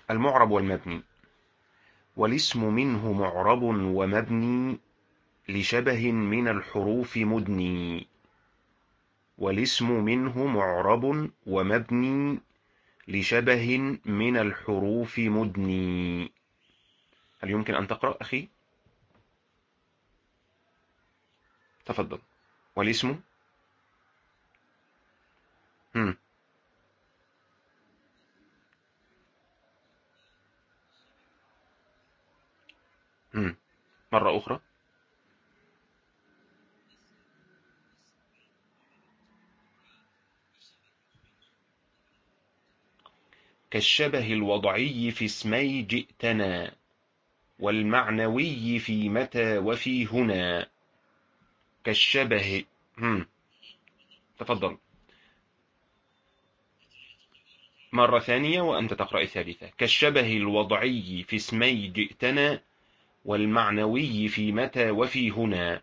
المعرب والمبني. والاسم منه معرب ومبني لشبه من الحروف مدني. والاسم منه معرب ومبني لشبه من الحروف مدني. هل يمكن أن تقرأ أخي؟ تفضل. والاسم. هم. هم. مرة أخرى. كالشبه الوضعي في اسمي جئتنا، والمعنوي في متى وفي هنا. كالشبه. هم. تفضل. مرة ثانية وأنت تقرأ الثالثة. كالشبه الوضعي في اسمي جئتنا، والمعنوي في متى وفي هنا.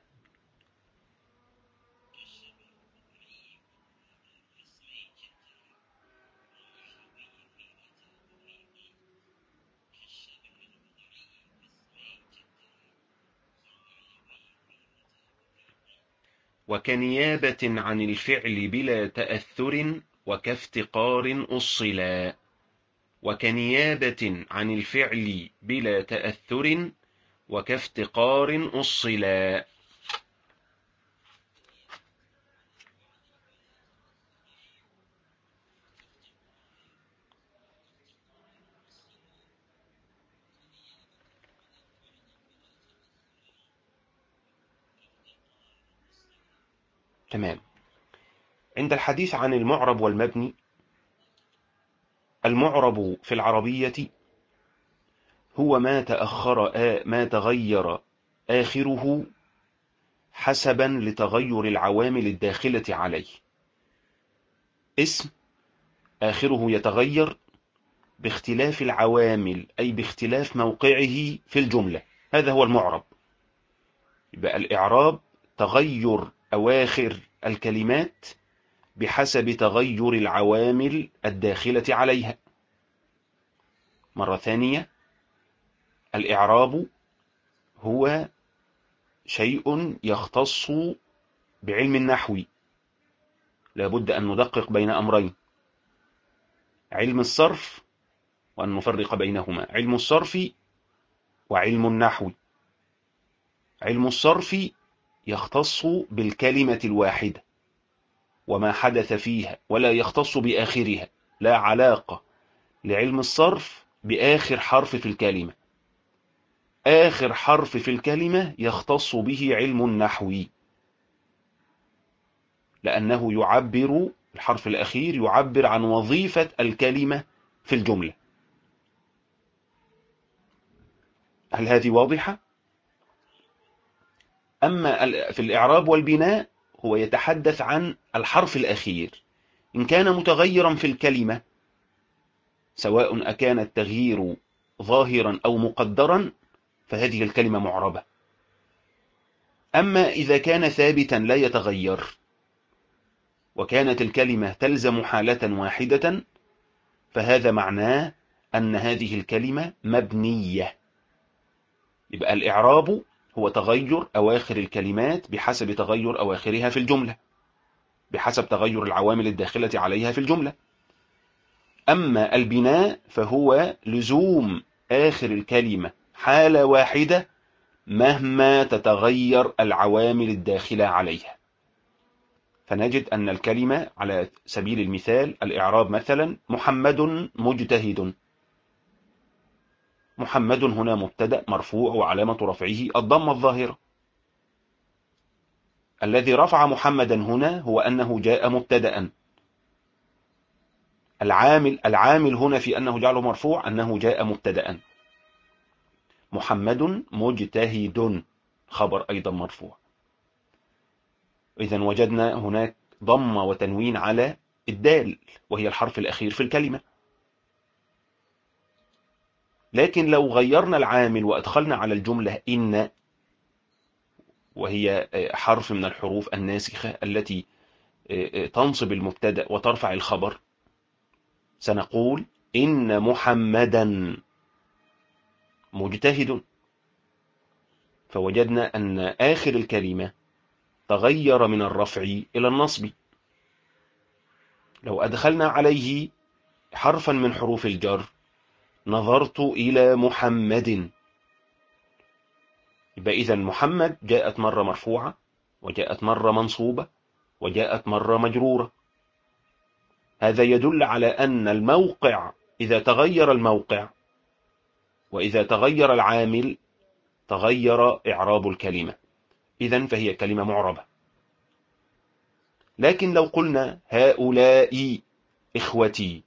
وكنيابة عن الفعل بلا تأثر، وكافتقار أصلا. وكنيابة عن الفعل بلا تأثر، وكافتقار أصلا. تمام. عند الحديث عن المعرب والمبني، المعرب في العربية هو ما تغير آخره حسبا لتغير العوامل الداخلة عليه. اسم آخره يتغير باختلاف العوامل، أي باختلاف موقعه في الجملة. هذا هو المعرب. يبقى الإعراب تغير أواخر الكلمات بحسب تغير العوامل الداخلة عليها. مرة ثانية، الإعراب هو شيء يختص بعلم النحو. لابد أن ندقق بين أمرين: علم الصرف، وأن نفرق بينهما. علم الصرف وعلم النحو. علم الصرف يختص بالكلمة الواحدة وما حدث فيها، ولا يختص بآخرها. لا علاقة لعلم الصرف بآخر حرف في الكلمة. آخر حرف في الكلمة يختص به علم النحو، لأنه يعبر، الحرف الأخير يعبر عن وظيفة الكلمة في الجملة. هل هذه واضحة؟ أما في الإعراب والبناء هو يتحدث عن الحرف الأخير. إن كان متغيرا في الكلمة، سواء أكان التغيير ظاهرا أو مقدرا، فهذه الكلمة معربة. أما إذا كان ثابتا لا يتغير، وكانت الكلمة تلزم حالة واحدة، فهذا معناه أن هذه الكلمة مبنية. يبقى الإعراب هو تغير أواخر الكلمات بحسب تغير أواخرها في الجملة، بحسب تغير العوامل الداخلة عليها في الجملة. أما البناء فهو لزوم آخر الكلمة حالة واحدة مهما تتغير العوامل الداخلة عليها. فنجد أن الكلمة على سبيل المثال، الإعراب مثلا: محمد مجتهد. محمد هنا مبتدأ مرفوع، وعلامة رفعه الضمة الظاهرة. الذي رفع محمدا هنا هو أنه جاء مبتدأ. العامل هنا في أنه جعله مرفوع أنه جاء مبتدأ. محمد مجتهد خبر أيضا مرفوع. إذن وجدنا هناك ضمة وتنوين على الدال، وهي الحرف الأخير في الكلمة. لكن لو غيرنا العامل وأدخلنا على الجملة إن، وهي حرف من الحروف الناسخة التي تنصب المبتدأ وترفع الخبر، سنقول إن محمدا مجتهد، فوجدنا أن آخر الكلمة تغير من الرفع إلى النصب. لو أدخلنا عليه حرفا من حروف الجر، نظرت إلى محمد، يبقى إذن محمد جاءت مرة مرفوعة، وجاءت مرة منصوبة، وجاءت مرة مجرورة. هذا يدل على أن الموقع إذا تغير الموقع وإذا تغير العامل تغير إعراب الكلمة، إذن فهي كلمة معربة. لكن لو قلنا هؤلاء إخوتي،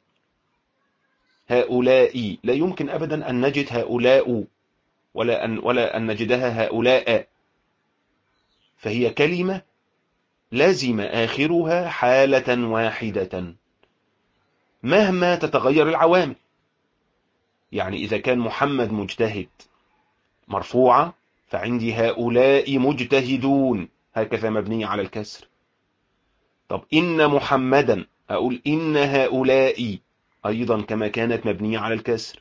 هؤلاء لا يمكن أبدا أن نجد هؤلاء ولا أن نجدها هؤلاء، فهي كلمة لازم آخرها حالة واحدة مهما تتغير العوامل. يعني إذا كان محمد مجتهد مرفوعة، فعندي هؤلاء مجتهدون، هكذا مبنية على الكسر. طب إن محمدا، أقول إن هؤلاء أيضا كما كانت مبنية على الكسر.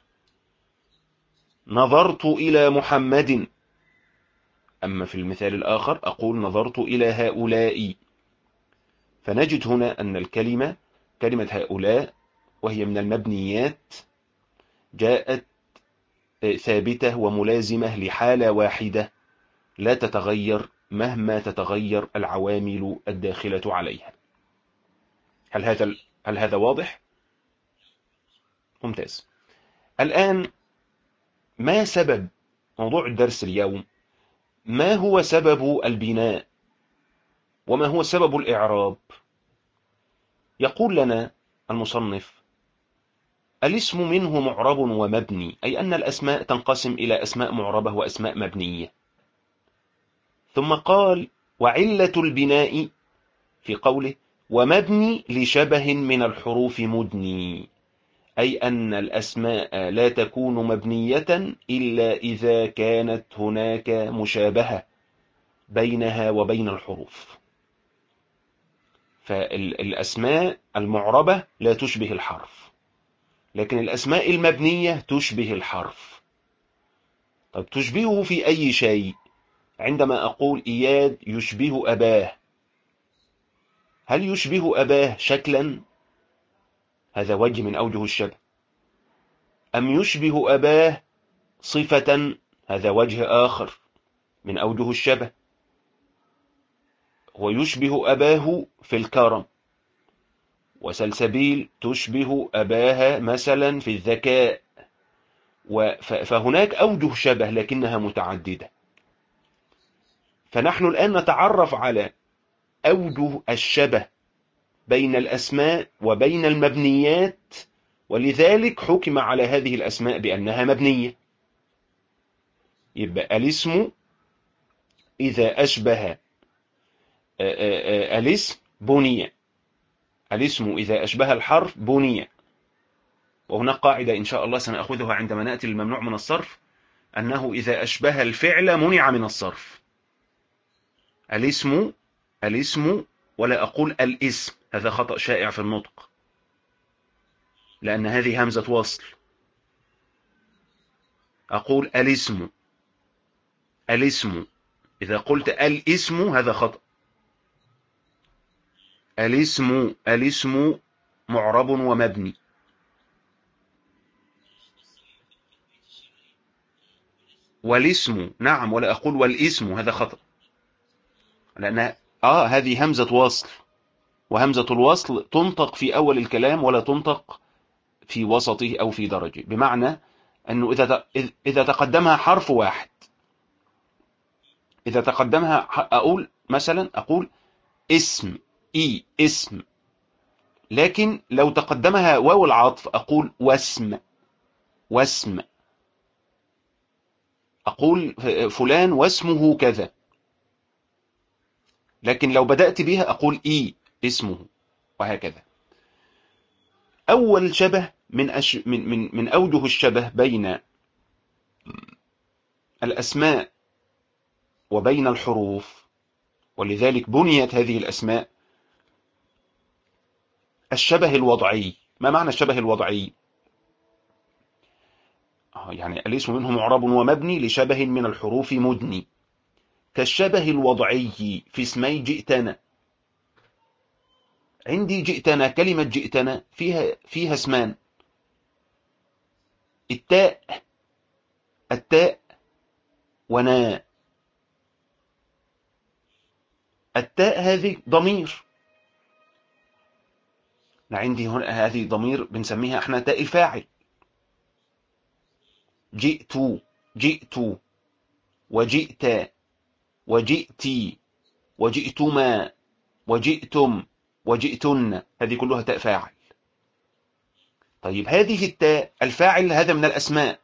نظرت إلى محمد، أما في المثال الآخر أقول نظرت إلى هؤلاء. فنجد هنا أن الكلمة كلمة هؤلاء وهي من المبنيات جاءت ثابتة وملازمة لحالة واحدة لا تتغير مهما تتغير العوامل الداخلة عليها. هل هذا واضح؟ ممتاز. الآن ما سبب موضوع الدرس اليوم؟ ما هو سبب البناء وما هو سبب الإعراب؟ يقول لنا المصنف: الاسم منه معرب ومبني، أي أن الأسماء تنقسم إلى أسماء معربة وأسماء مبنية. ثم قال: وعلة البناء في قوله ومبني لشبه من الحروف مدني، أي أن الأسماء لا تكون مبنية إلا إذا كانت هناك مشابهة بينها وبين الحروف. فالأسماء المعربة لا تشبه الحرف، لكن الأسماء المبنية تشبه الحرف. طب تشبهه في أي شيء؟ عندما أقول إياد يشبه أباه، هل يشبه أباه شكلا؟ هذا وجه من أوجه الشبه. أم يشبه أباه صفة؟ هذا وجه آخر من أوجه الشبه. ويشبه أباه في الكرم، وسلسبيل تشبه أباها مثلا في الذكاء. فهناك أوجه شبه لكنها متعددة. فنحن الآن نتعرف على أوجه الشبه بين الأسماء وبين المبنيات، ولذلك حكم على هذه الأسماء بأنها مبنية. يبقى الاسم إذا أشبه الاسم بني، الاسم إذا أشبه الحرف بني. وهناك قاعدة إن شاء الله سنأخذها عندما نأتي للممنوع من الصرف، أنه إذا أشبه الفعل منع من الصرف. الاسم ولا أقول الاسم، هذا خطأ شائع في النطق، لأن هذه همزة وصل. أقول الاسم، إذا قلت الاسم هذا خطأ. الاسم معرب ومبني. والاسم نعم، ولا أقول والاسم، هذا خطأ، لأن هذه همزة وصل، وهمزة الوصل تنطق في أول الكلام ولا تنطق في وسطه أو في درجه، بمعنى أنه إذا تقدمها حرف واحد، إذا تقدمها أقول مثلا اسم، اسم. لكن لو تقدمها واو العطف أقول واسم. أقول فلان واسمه كذا. لكن لو بدأت بها أقول اسمه، وهكذا. أول شبه من أوجه الشبه بين الأسماء وبين الحروف، ولذلك بنيت هذه الأسماء، الشبه الوضعي. ما معنى الشبه الوضعي؟ يعني الاسم منه معرب ومبني لشبه من الحروف مدني، كالشبه الوضعي في اسمي جئتنا. عندي جئتنا، كلمة جئتنا فيها اسمان: التاء، التاء ونا. التاء هذه ضمير، عندي هنا هذه ضمير بنسميها احنا تاء الفاعل. جئت، جئت، وجئت، وجئتي، وجئتما، وجئتم، وجئتن، هذه كلها تاء فاعل. طيب هذه التاء الفاعل هذا من الأسماء،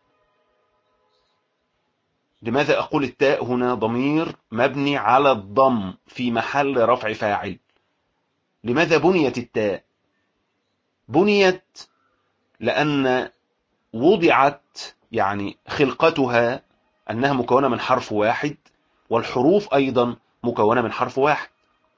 لماذا أقول التاء هنا ضمير مبني على الضم في محل رفع فاعل؟ لماذا بنيت التاء؟ بنيت لأن وضعت، يعني خلقتها أنها مكونة من حرف واحد، والحروف أيضا مكونة من حرف واحد،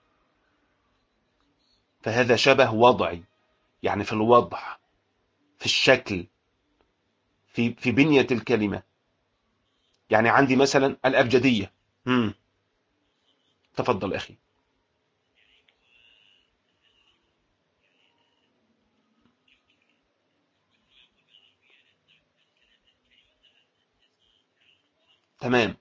فهذا شبه وضعي، يعني في الوضع، في الشكل، في بنية الكلمة. يعني عندي مثلا الأبجدية. تفضل أخي. تمام.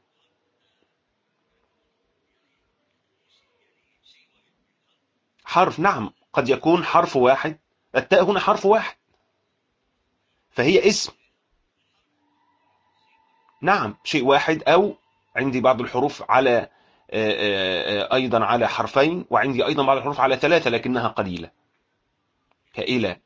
حرف، نعم، قد يكون حرف واحد. التاء هنا حرف واحد، فهي اسم. نعم، شيء واحد، أو عندي بعض الحروف على أيضا على حرفين، وعندي أيضا بعض الحروف على ثلاثة لكنها قليلة، كإلى.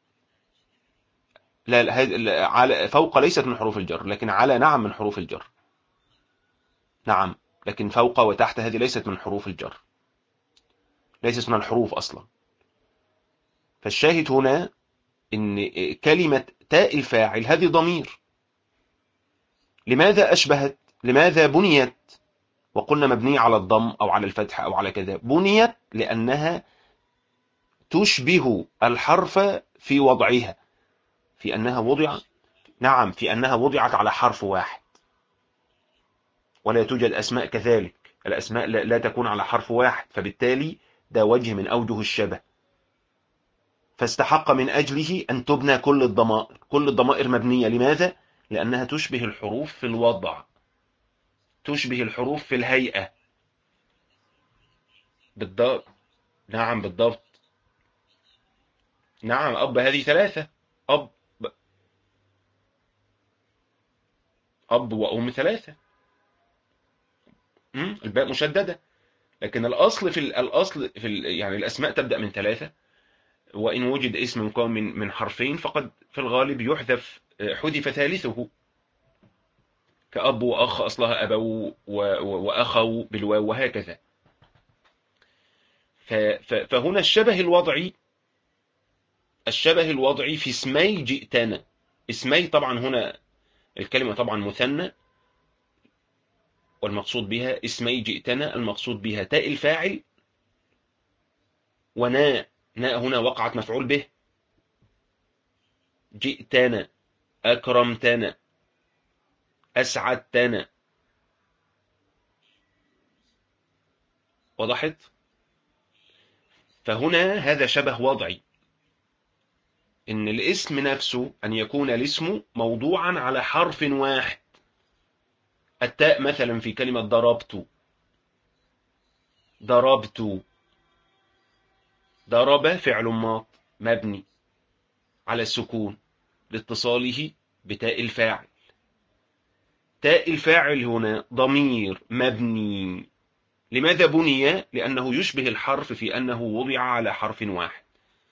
لا، على فوق ليست من حروف الجر، لكن على نعم من حروف الجر. نعم، لكن فوق وتحت هذه ليست من حروف الجر، ليست من الحروف أصلا. فالشاهد هنا إن كلمة تاء الفاعل هذه ضمير. لماذا أشبهت؟ لماذا بنيت وقلنا مبنية على الضم أو على الفتح أو على كذا؟ بنيت لأنها تشبه الحرف في وضعها، في أنها وضع، نعم، في أنها وضعت على حرف واحد. ولا توجد أسماء كذلك، الأسماء لا تكون على حرف واحد، فبالتالي ده وجه من أوجه الشبه، فاستحق من أجله أن تبنى كل الضمائر. كل الضمائر مبنية، لماذا؟ لأنها تشبه الحروف في الوضع، تشبه الحروف في الهيئة. بالضبط، نعم بالضبط. نعم، أب هذه ثلاثة: أب، أب وأم ثلاثة. الباء مشددة، لكن الأصل يعني الأسماء تبدأ من ثلاثة، وإن وجد اسم مكون من حرفين فقد في الغالب يحذف، حذف ثالثه، كأب وأخ أصلها أبو وأخو بالواو وهكذا. فهنا الشبه الوضعي في اسمي جئتنا. اسمي طبعا هنا الكلمة طبعا مثنى، والمقصود بها اسمي جئتنا، المقصود بها تاء الفاعل وناء. ناء هنا وقعت مفعول به. جئتنا، أكرمتنا، أسعدتنا. وضحت؟ فهنا هذا شبه وضعي، إن الاسم نفسه أن يكون الاسم موضوعا على حرف واحد. التاء مثلا في كلمة ضربت، ضربت. ضرب فعل ماض مبني على السكون لاتصاله بتاء الفاعل. تاء الفاعل هنا ضمير مبني. لماذا بني؟ لأنه يشبه الحرف في أنه وضع على حرف واحد،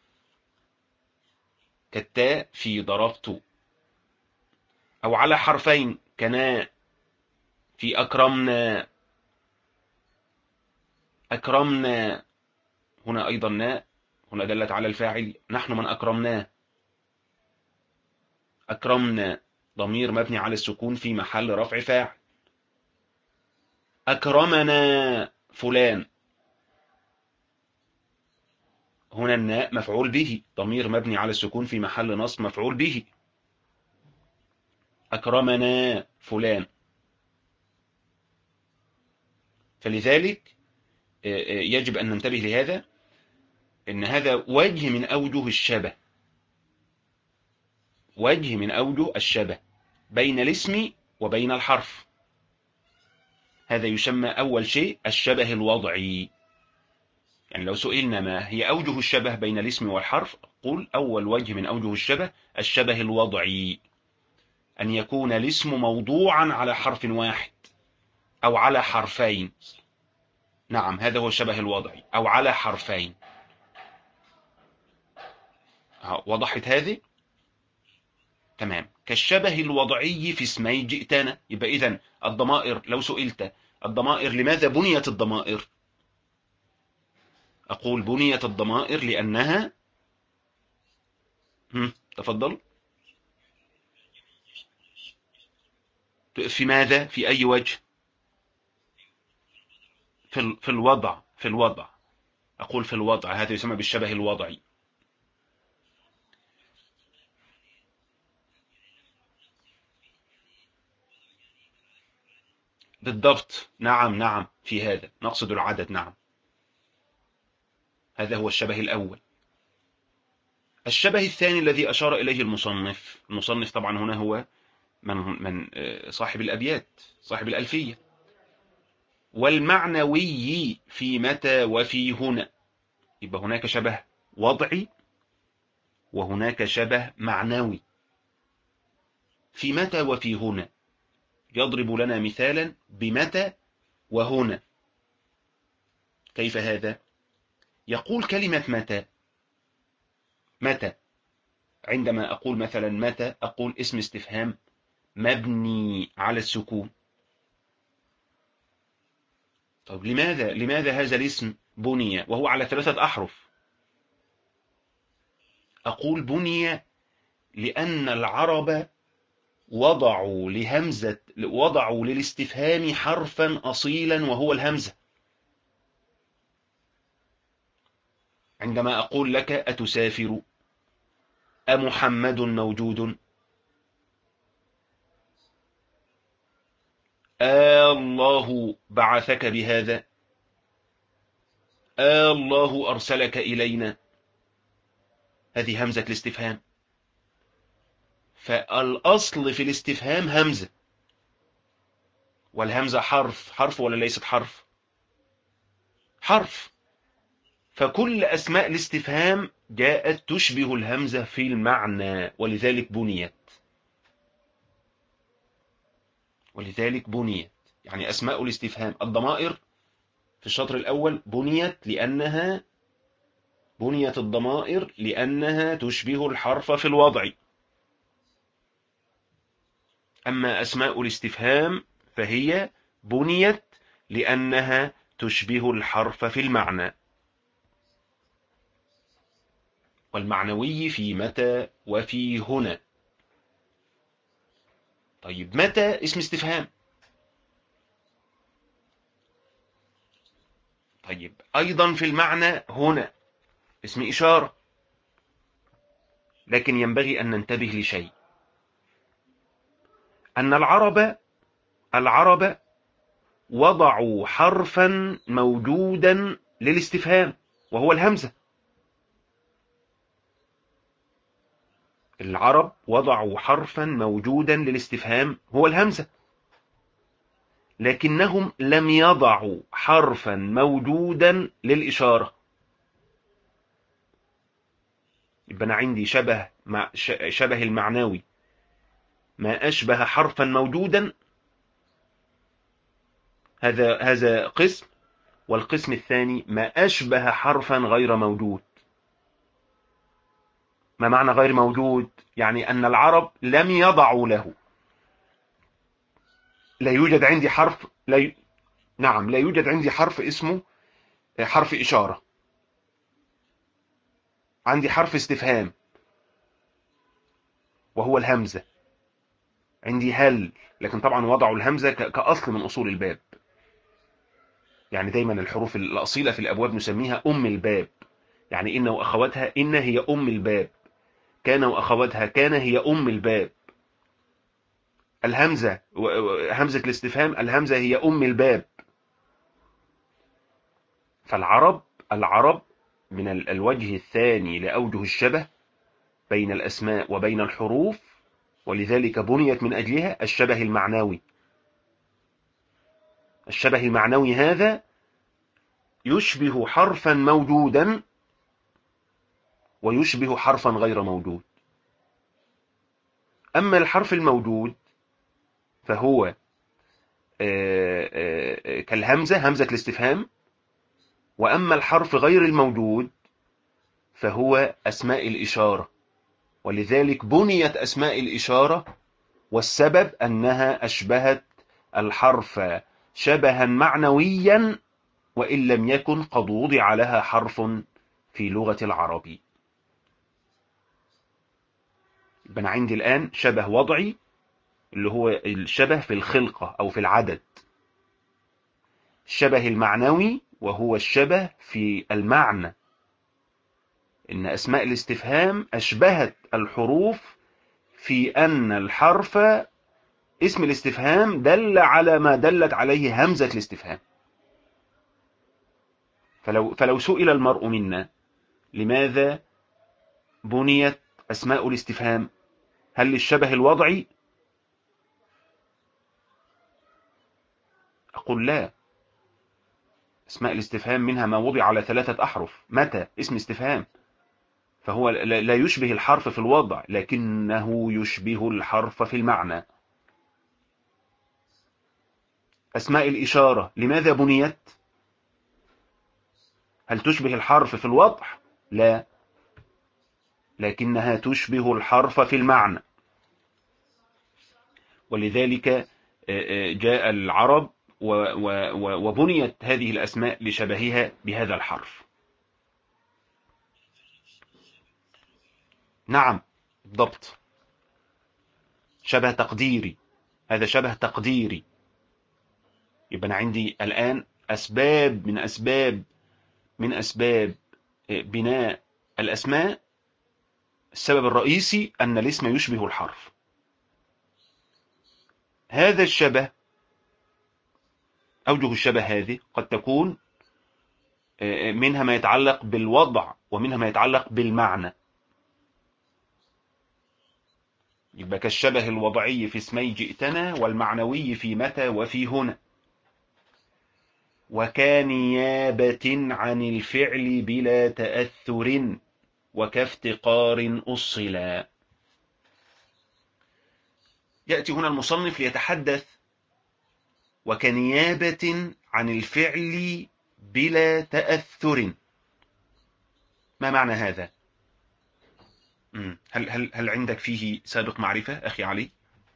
كالتاء في ضربت، أو على حرفين كنا في أكرمنا. أكرمنا هنا أيضا ناء، هنا دلت على الفاعل، نحن من أكرمناه. أكرمنا ضمير مبني على السكون في محل رفع فاعل. أكرمنا فلان، هنا الناء مفعول به، ضمير مبني على السكون في محل نصب مفعول به. أكرمنا فلان. فلذلك يجب أن ننتبه لهذا، إن هذا وجه من أوجه الشبه، وجه من أوجه الشبه بين الاسم وبين الحرف. هذا يسمى أول شيء الشبه الوضعي. يعني لو سئلنا ما هي أوجه الشبه بين الاسم والحرف، قل أول وجه من أوجه الشبه الشبه الوضعي، أن يكون الاسم موضوعا على حرف واحد أو على حرفين. نعم، هذا هو الشبه الوضعي، أو على حرفين. وضحت هذه؟ تمام. كالشبه الوضعي في اسمي جئتنا. يبقى إذن الضمائر، لو سئلت الضمائر لماذا بنيت الضمائر، أقول بنيت الضمائر لأنها تفضل. في ماذا؟ في أي وجه؟ في الوضع، في الوضع. أقول في الوضع، هذا يسمى بالشبه الوضعي. بالضبط، نعم نعم، في هذا نقصد العدد. نعم، هذا هو الشبه الأول. الشبه الثاني الذي أشار إليه المصنف طبعا هنا هو من صاحب الأبيات، صاحب الألفية. والمعنوي في متى وفي هنا. يبقى هناك شبه وضعي وهناك شبه معنوي. في متى وفي هنا. يضرب لنا مثالا بمتى وهنا. كيف هذا؟ يقول كلمة متى. متى، عندما أقول مثلا متى، أقول اسم استفهام مبني على السكون. طيب لماذا هذا الاسم بني وهو على 3 أحرف؟ أقول بني لأن العرب وضعوا للاستفهام حرفا أصيلا وهو الهمزة. عندما أقول لك أتسافر، أمحمد موجود، الله بعثك بهذا، الله أرسلك إلينا. هذه همزة الاستفهام. فالأصل في الاستفهام همزة، والهمزة حرف ولا ليست حرف؟ حرف. فكل أسماء الاستفهام جاءت تشبه الهمزة في المعنى، ولذلك بنيت. يعني أسماء الاستفهام الضمائر في الشطر الأول بنيت الضمائر لأنها تشبه الحرف في الوضع. أما أسماء الاستفهام فهي بنيت لأنها تشبه الحرف في المعنى. والمعنوي في متى وفي هنا. طيب متى اسم استفهام. طيب أيضا في المعنى هنا اسم إشارة. لكن ينبغي أن ننتبه لشيء، أن العرب وضعوا حرفا موجودا للاستفهام وهو الهمزة. العرب وضعوا حرفا موجودا للاستفهام هو الهمزة، لكنهم لم يضعوا حرفا موجودا للإشارة. يبقى أنا عندي شبه المعنوي ما أشبه حرفا موجودا، هذا قسم. والقسم الثاني ما أشبه حرفا غير موجود. ما معنى غير موجود؟ يعني أن العرب لم يضعوا له. لا يوجد عندي حرف نعم، لا يوجد عندي حرف اسمه حرف إشارة. عندي حرف استفهام وهو الهمزة. عندي هل، لكن طبعا وضعوا الهمزة كأصل من أصول الباب. يعني دايما الحروف الأصيلة في الأبواب نسميها أم الباب. يعني إن وأخواتها، إن هي أم الباب، كان وأخواتها كان هي أم الباب. الهمزة، همزة الاستفهام، الهمزة هي أم الباب. فالعرب من الوجه الثاني لأوجه الشبه بين الأسماء وبين الحروف، ولذلك بنيت من أجلها الشبه المعنوي. الشبه المعنوي هذا يشبه حرفا موجودا ويشبه حرفا غير موجود. أما الحرف الموجود فهو كالهمزة، همزة الاستفهام. وأما الحرف غير الموجود فهو أسماء الإشارة، ولذلك بنيت أسماء الإشارة، والسبب أنها أشبهت الحرف شبها معنويا وإن لم يكن قد وضع لها حرف في لغة العرب. يبقى أنا عندي الآن شبه وضعي اللي هو الشبه في الخلقة أو في العدد، الشبه المعنوي وهو الشبه في المعنى، إن أسماء الاستفهام أشبهت الحروف في أن الحرف اسم الاستفهام دل على ما دلت عليه همزة الاستفهام. فلو سئل المرء منا لماذا بنيت أسماء الاستفهام، هل للشبه الوضعي؟ أقول لا. أسماء الاستفهام منها ما وضع على 3 أحرف. متى اسم استفهام، فهو لا يشبه الحرف في الوضع لكنه يشبه الحرف في المعنى. أسماء الإشارة لماذا بنيت؟ هل تشبه الحرف في الوضع؟ لا، لكنها تشبه الحرف في المعنى. ولذلك جاء العرب وبنيت هذه الأسماء لشبهها بهذا الحرف. نعم بالضبط، شبه تقديري، هذا شبه تقديري. يبقى أنا عندي الآن أسباب من أسباب بناء الأسماء. السبب الرئيسي أن الاسم يشبه الحرف. هذا الشبه، أوجه الشبه هذه قد تكون منها ما يتعلق بالوضع ومنها ما يتعلق بالمعنى. يبقى كالشبه الوضعي في اسمي جئتنا، والمعنوي في متى وفي هنا. وكنيابة عن الفعل بلا تأثر وكافتقار أصلا. يأتي هنا المصنف ليتحدث وكنيابة عن الفعل بلا تأثر. ما معنى هذا؟ هل عندك فيه سابق معرفة أخي علي؟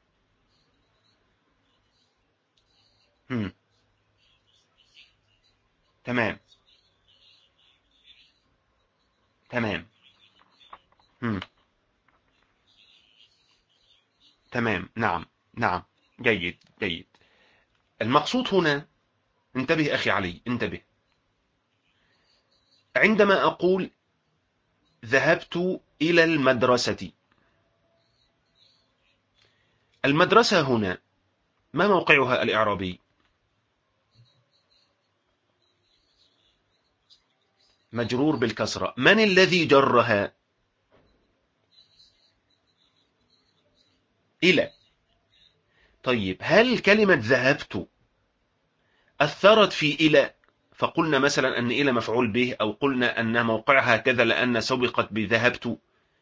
تمام تمام تمام. نعم نعم، جيد جيد. المقصود هنا، انتبه أخي علي، انتبه. عندما أقول ذهبت إلى المدرسة، المدرسة هنا ما موقعها الإعرابي؟ مجرور بالكسرة. من الذي جرها؟ إلى. طيب هل كلمة ذهبت أثرت في إلى؟ فقلنا مثلا أن إلى مفعول به، أو قلنا أن موقعها كذا لأن سبقت بذهبت.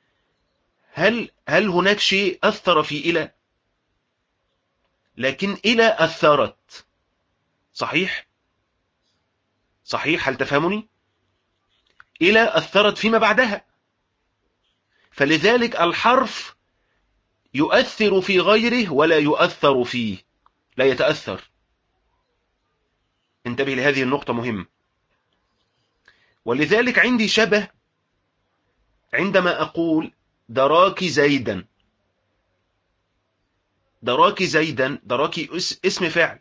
هل هناك شيء أثر في إلى؟ لكن إلى أثرت. صحيح؟ صحيح، هل تفهمني؟ إلى أثرت فيما بعدها، فلذلك الحرف يؤثر في غيره ولا يؤثر فيه، لا يتأثر. انتبه لهذه النقطة مهمة. ولذلك عندي شبه عندما أقول دراك زيدا. دراك زيدا، دراك اسم فعل،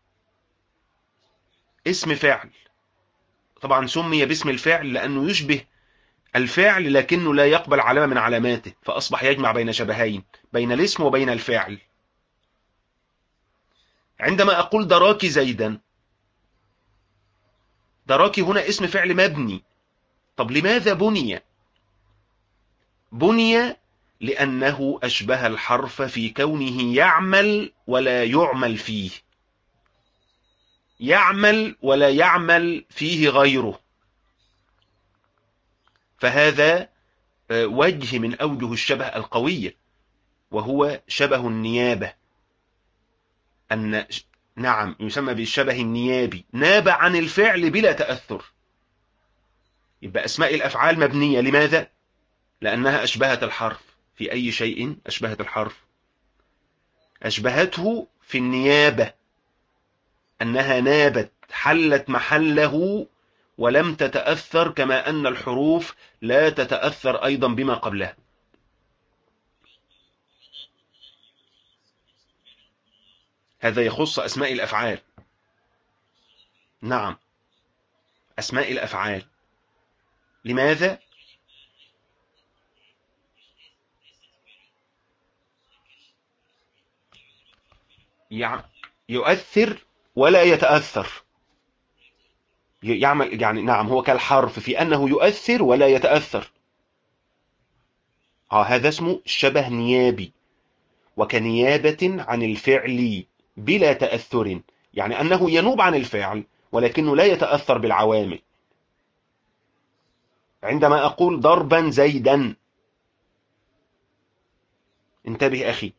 اسم فعل. طبعا سمي باسم الفعل لأنه يشبه الفعل لكنه لا يقبل علامة من علاماته، فأصبح يجمع بين شبهين، بين الاسم وبين الفعل. عندما أقول دراك زيدا، دراك هنا اسم فعل مبني. طب لماذا بني؟ بني لأنه أشبه الحرف في كونه يعمل ولا يعمل فيه، يعمل ولا يعمل فيه غيره. فهذا وجه من أوجه الشبه القوية، وهو شبه النيابة. أن نعم يسمى بالشبه النيابي، ناب عن الفعل بلا تأثر. يبقى أسماء الأفعال مبنية، لماذا؟ لأنها أشبهت الحرف. في أي شيء أشبهت الحرف؟ أشبهته في النيابة، أنها نابت، حلت محله ولم تتأثر، كما أن الحروف لا تتأثر أيضا بما قبلها. هذا يخص أسماء الأفعال. نعم، أسماء الأفعال. لماذا؟ يؤثر ولا يتأثر. يعمل يعني، نعم، هو كالحرف في أنه يؤثر ولا يتأثر. هذا اسمه شبه نيابي، وكنيابة عن الفعل بلا تأثر، يعني أنه ينوب عن الفعل ولكنه لا يتأثر بالعوامل. عندما أقول ضربا زيدا، انتبه أخي،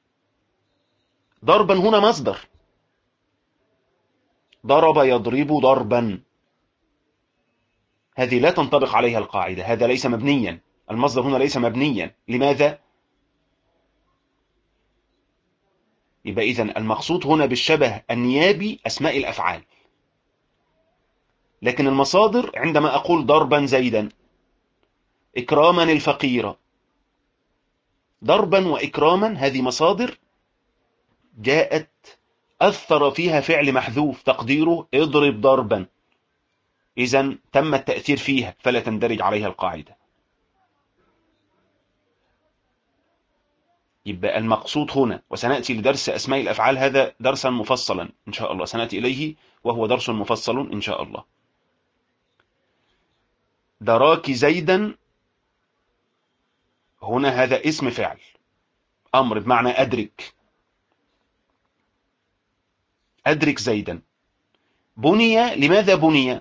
ضربا هنا مصدر، ضرب يضرب ضربا، هذه لا تنطبق عليها القاعدة، هذا ليس مبنيا، المصدر هنا ليس مبنيا. لماذا؟ يبقى إذن المقصود هنا بالشبه النيابي أسماء الأفعال، لكن المصادر عندما أقول ضربا زيدا، إكراما الفقير، ضربا وإكراما هذه مصادر جاءت أثر فيها فعل محذوف تقديره اضرب ضربا، إذن تم التأثير فيها فلا تندرج عليها القاعدة. يبقى المقصود هنا، وسنأتي لدرس أسماء الأفعال، هذا درسا مفصلا إن شاء الله سنأتي إليه، وهو درس مفصل إن شاء الله. دراك زيدا هنا هذا اسم فعل أمر بمعنى أدرك، أدرك زيدا. بني، لماذا بني؟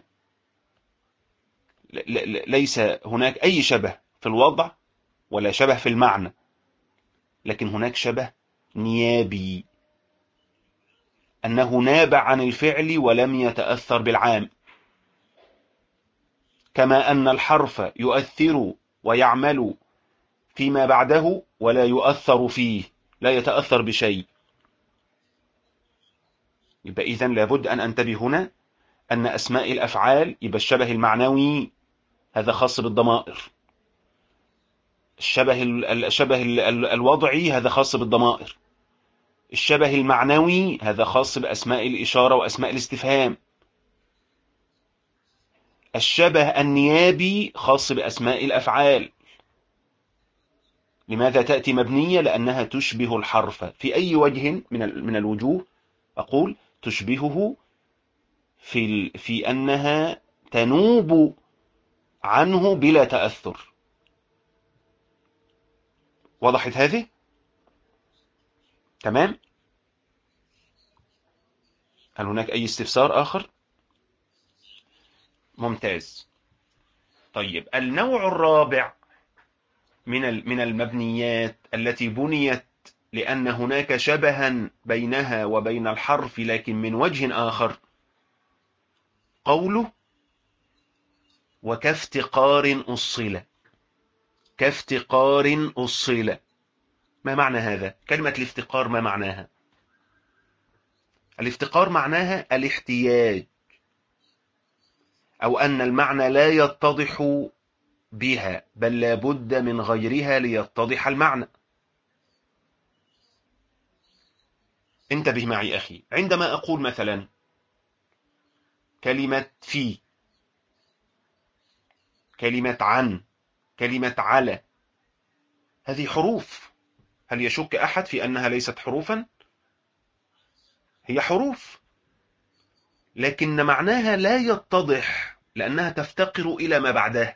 ليس هناك أي شبه في الوضع ولا شبه في المعنى، لكن هناك شبه نيابي، أنه ناب عن الفعل ولم يتأثر بالعام، كما أن الحرف يؤثر ويعمل فيما بعده ولا يؤثر فيه، لا يتأثر بشيء. يبقى إذن لابد أن أنتبه هنا أن أسماء الأفعال يبقى الشبه المعنوي هذا خاص بالضمائر، الشبه الوضعي هذا خاص بالضمائر، الشبه المعنوي هذا خاص بأسماء الإشارة وأسماء الاستفهام، الشبه النيابي خاص بأسماء الأفعال. لماذا تأتي مبنية؟ لأنها تشبه الحرف في أي وجه من الوجوه. أقول تشبهه في أنها تنوب عنه بلا تأثر. وضحت هذه؟ تمام؟ هل هناك أي استفسار آخر؟ ممتاز. طيب، النوع الرابع من المبنيات التي بنيت لأن هناك شبها بينها وبين الحرف لكن من وجه آخر، قوله وكافتقار أصل. كافتقار أصل، ما معنى هذا؟ كلمة الافتقار ما معناها؟ الافتقار معناها الاحتياج، أو أن المعنى لا يتضح بها بل لا بد من غيرها ليتضح المعنى. انتبه معي أخي، عندما أقول مثلا كلمة في، كلمة عن، كلمة على، هذه حروف، هل يشك أحد في أنها ليست حروفا؟ هي حروف، لكن معناها لا يتضح لأنها تفتقر إلى ما بعدها.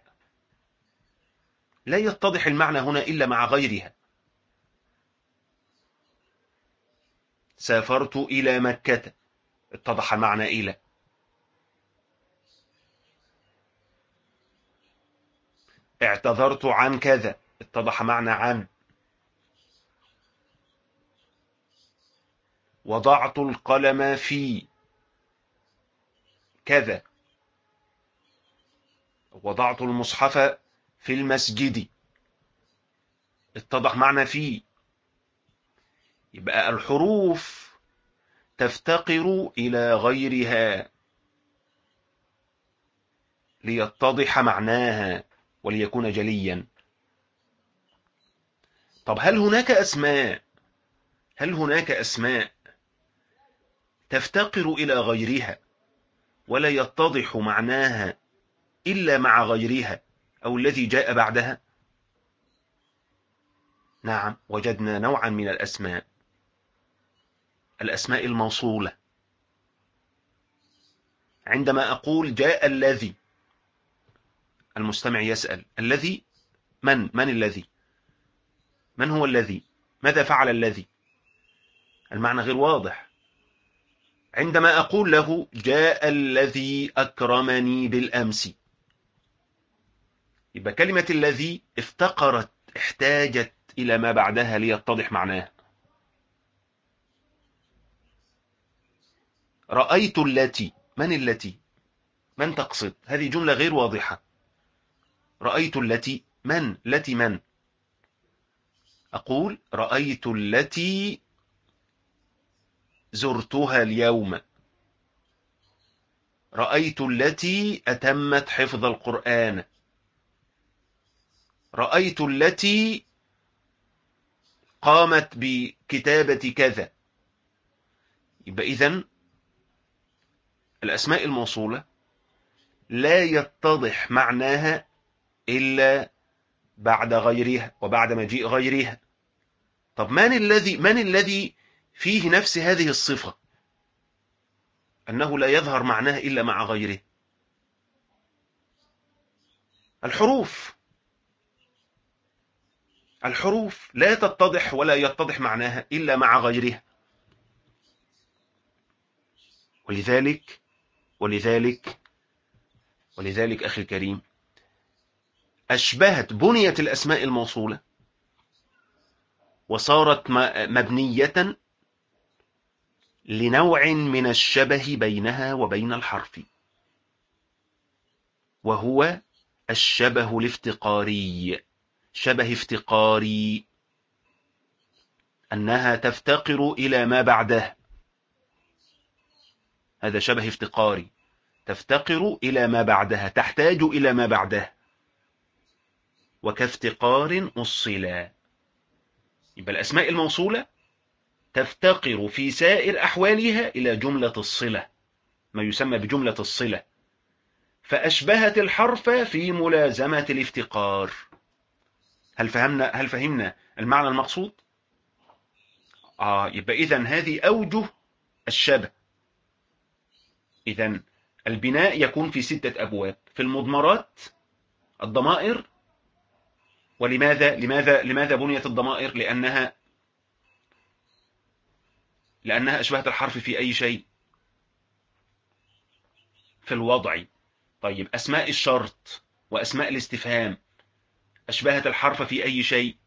لا يتضح المعنى هنا إلا مع غيرها. سافرت إلى مكة، اتضح معنى إلى. اعتذرت عن كذا، اتضح معنى عن. وضعت القلم في كذا، وضعت المصحف في المسجد، اتضح معنى في. يبقى الحروف تفتقر إلى غيرها ليتضح معناها وليكون جليا. طب هل هناك أسماء تفتقر إلى غيرها ولا يتضح معناها إلا مع غيرها أو الذي جاء بعدها؟ نعم، وجدنا نوعا من الأسماء الموصولة. عندما أقول جاء الذي، المستمع يسأل الذي من الذي؟ من هو الذي؟ ماذا فعل الذي؟ المعنى غير واضح. عندما أقول له جاء الذي أكرمني بالأمس، يبقى كلمة الذي احتاجت إلى ما بعدها ليتضح معناها. رأيت التي، من التي؟ من تقصد؟ هذه جملة غير واضحة. رأيت التي، من؟ أقول رأيت التي زرتها اليوم، رأيت التي أتمت حفظ القرآن، رأيت التي قامت بكتابة كذا. يبقى إذن الأسماء الموصولة لا يتضح معناها إلا بعد غيرها وبعد مجيء غيرها. طب من الذي فيه نفس هذه الصفة أنه لا يظهر معناه إلا مع غيره؟ الحروف. الحروف لا تتضح ولا يتضح معناها إلا مع غيرها. ولذلك ولذلك ولذلك أخي الكريم، بنيت الأسماء الموصولة وصارت مبنية لنوع من الشبه بينها وبين الحرف، وهو الشبه الافتقاري. شبه افتقاري، أنها تفتقر إلى ما بعده. هذا شبه افتقاري، تفتقر إلى ما بعدها، تحتاج إلى ما بعده. وكافتقار أصلا. يبقى الأسماء الموصولة تفتقر في سائر أحوالها إلى جملة الصلة، ما يسمى بجملة الصلة، فأشبهت الحرف في ملازمة الافتقار. هل فهمنا المعنى المقصود؟ يبقى إذن هذه أوجه الشبه. إذن البناء يكون في 6 أبواب. في المضمرات الضمائر. لماذا بنيت الضمائر؟ لأنها أشبهت الحرف في أي شيء؟ في الوضع. طيب أسماء الشرط وأسماء الاستفهام أشبهت الحرف في أي شيء؟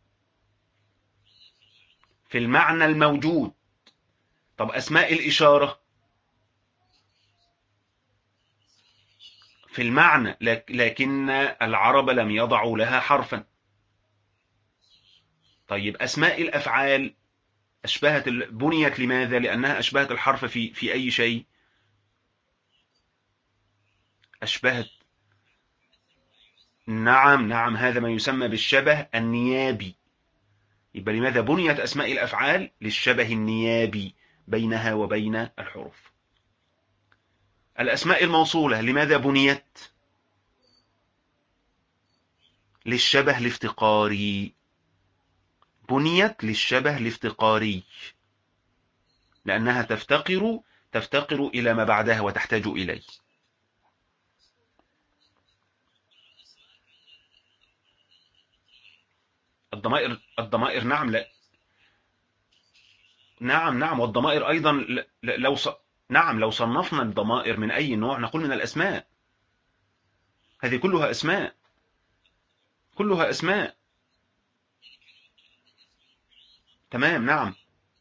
في المعنى الموجود. طب أسماء الإشارة في المعنى، لكن العرب لم يضعوا لها حرفا. طيب أسماء الأفعال بنيت لماذا؟ لأنها أشبهت الحرف في أي شيء؟ أشبهت. نعم، هذا ما يسمى بالشبه النيابي. يبقى لماذا بنيت أسماء الأفعال؟ للشبه النيابي بينها وبين الحروف. الأسماء الموصولة لماذا بنيت؟ للشبه الافتقاري. بنيت للشبه الافتقاري. لأنها تفتقر إلى ما بعدها وتحتاج إليه. الضمائر نعم، لا نعم نعم، والضمائر أيضا نعم، لو صنفنا الضمائر من أي نوع نقول من الأسماء. هذه كلها أسماء، كلها أسماء. تمام، نعم،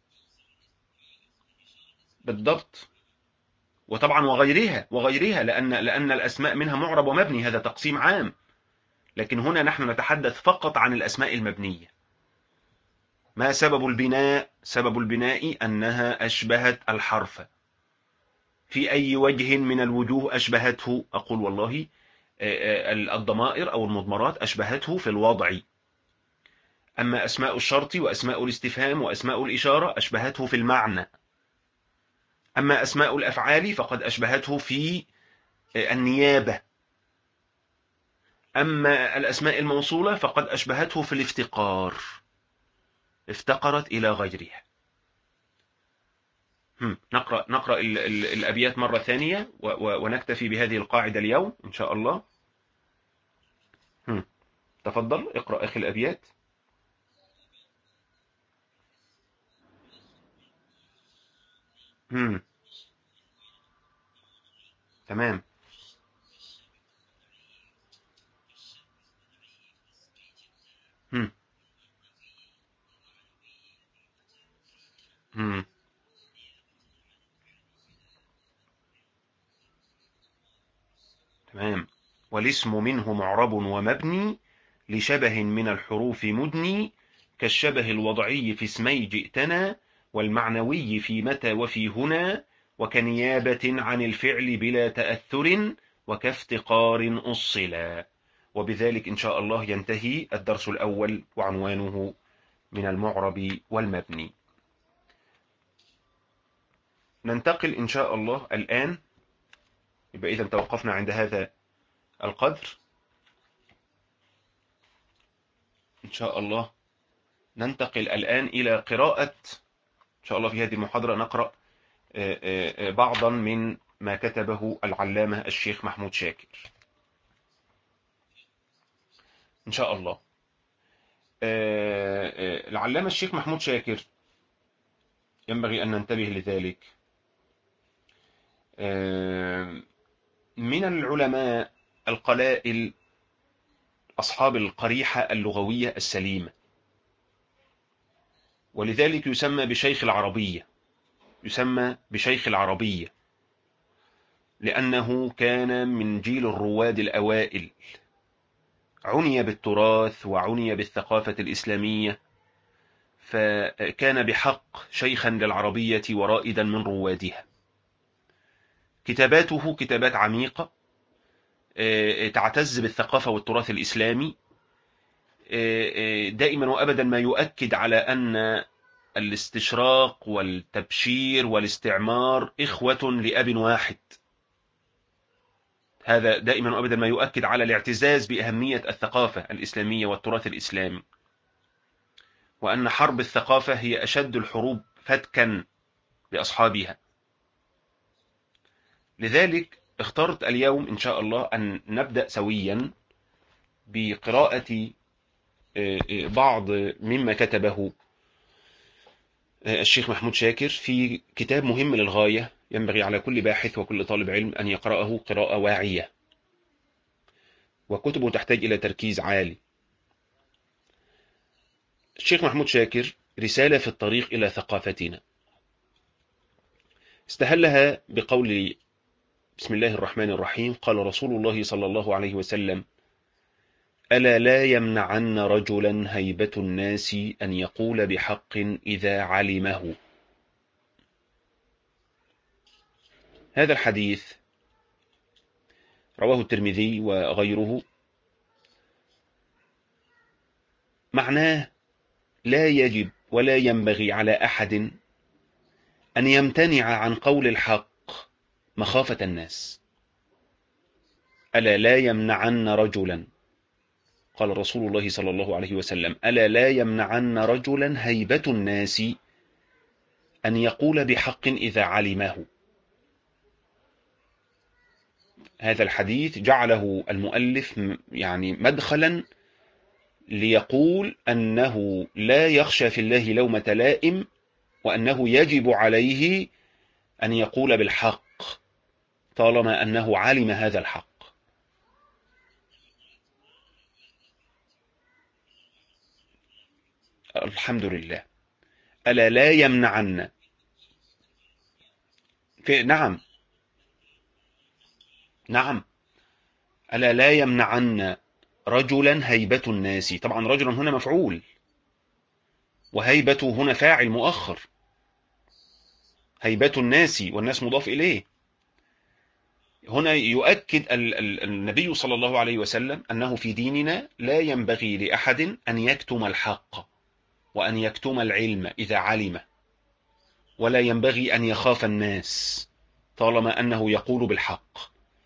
بالضبط. وطبعا وغيرها لأن الأسماء منها معرب ومبني، هذا تقسيم عام. لكن هنا نحن نتحدث فقط عن الأسماء المبنية. ما سبب البناء؟ سبب البناء أنها أشبهت الحرف. في أي وجه من الوجوه أشبهته؟ أقول والله الضمائر أو المضمرات أشبهته في الوضع. أما أسماء الشرط وأسماء الاستفهام وأسماء الإشارة أشبهته في المعنى. أما أسماء الأفعال فقد أشبهته في النيابة. أما الأسماء الموصولة فقد أشبهته في الافتقار، افتقرت إلى غيرها. نقرأ الأبيات مرة ثانية ونكتفي بهذه القاعدة اليوم إن شاء الله. تفضل اقرأ أخي الأبيات. هم. تمام. هم. هم. تمام. والاسم منه معرب ومبني لشبه من الحروف مدني، كالشبه الوضعي في اسمي جئتنا، والمعنوي في متى وفي هنا، وكنيابة عن الفعل بلا تأثر، وكافتقار أصلا. وبذلك إن شاء الله ينتهي الدرس الأول وعنوانه من المعرب والمبني. ننتقل إن شاء الله الآن، يبقى إذا توقفنا عند هذا القدر. إن شاء الله ننتقل الآن إلى قراءة، إن شاء الله في هذه المحاضرة نقرأ بعضا من ما كتبه العلامة الشيخ محمود شاكر إن شاء الله. العلامة الشيخ محمود شاكر ينبغي أن ننتبه لذلك، من العلماء القلائل أصحاب القريحة اللغوية السليمة، ولذلك يسمى بشيخ العربية، يسمى بشيخ العربية لأنه كان من جيل الرواد الأوائل، عني بالتراث وعني بالثقافة الإسلامية، فكان بحق شيخا للعربية ورائدا من روادها. كتاباته كتابات عميقة تعتز بالثقافة والتراث الإسلامي، دائما وأبدا ما يؤكد على أن الاستشراق والتبشير والاستعمار إخوة لأب واحد. هذا دائما وأبدا ما يؤكد على الاعتزاز بأهمية الثقافة الإسلامية والتراث الإسلامي، وأن حرب الثقافة هي أشد الحروب فتكا لأصحابها. لذلك اخترت اليوم إن شاء الله أن نبدأ سويا بقراءة بعض مما كتبه الشيخ محمود شاكر في كتاب مهم للغاية، ينبغي على كل باحث وكل طالب علم أن يقرأه قراءة واعية، وكتبه تحتاج إلى تركيز عالي. الشيخ محمود شاكر رسالة في الطريق إلى ثقافتنا، استهلها بقول بسم الله الرحمن الرحيم. قال رسول الله صلى الله عليه وسلم: ألا لا يمنعن رجلا هيبة الناس أن يقول بحق إذا علمه. هذا الحديث رواه الترمذي وغيره، معناه لا يجب ولا ينبغي على أحد أن يمتنع عن قول الحق مخافة الناس. ألا لا يمنعن رجلا، قال رسول الله صلى الله عليه وسلم: ألا لا يمنعن رجلا هيبة الناس أن يقول بحق إذا علمه. هذا الحديث جعله المؤلف يعني مدخلا ليقول أنه لا يخشى في الله لومة لائم، وأنه يجب عليه أن يقول بالحق طالما أنه علم هذا الحق. الحمد لله. ألا لا يمنعن. نعم، نعم. ألا لا يمنعن رجلا هيبة الناس. طبعا رجلا هنا مفعول، وهيبة هنا فاعل مؤخر. هيبة الناس، والناس مضاف إليه. هنا يؤكد النبي صلى الله عليه وسلم أنه في ديننا لا ينبغي لأحد أن يكتم الحق وأن يكتم العلم إذا علم، ولا ينبغي أن يخاف الناس طالما أنه يقول بالحق.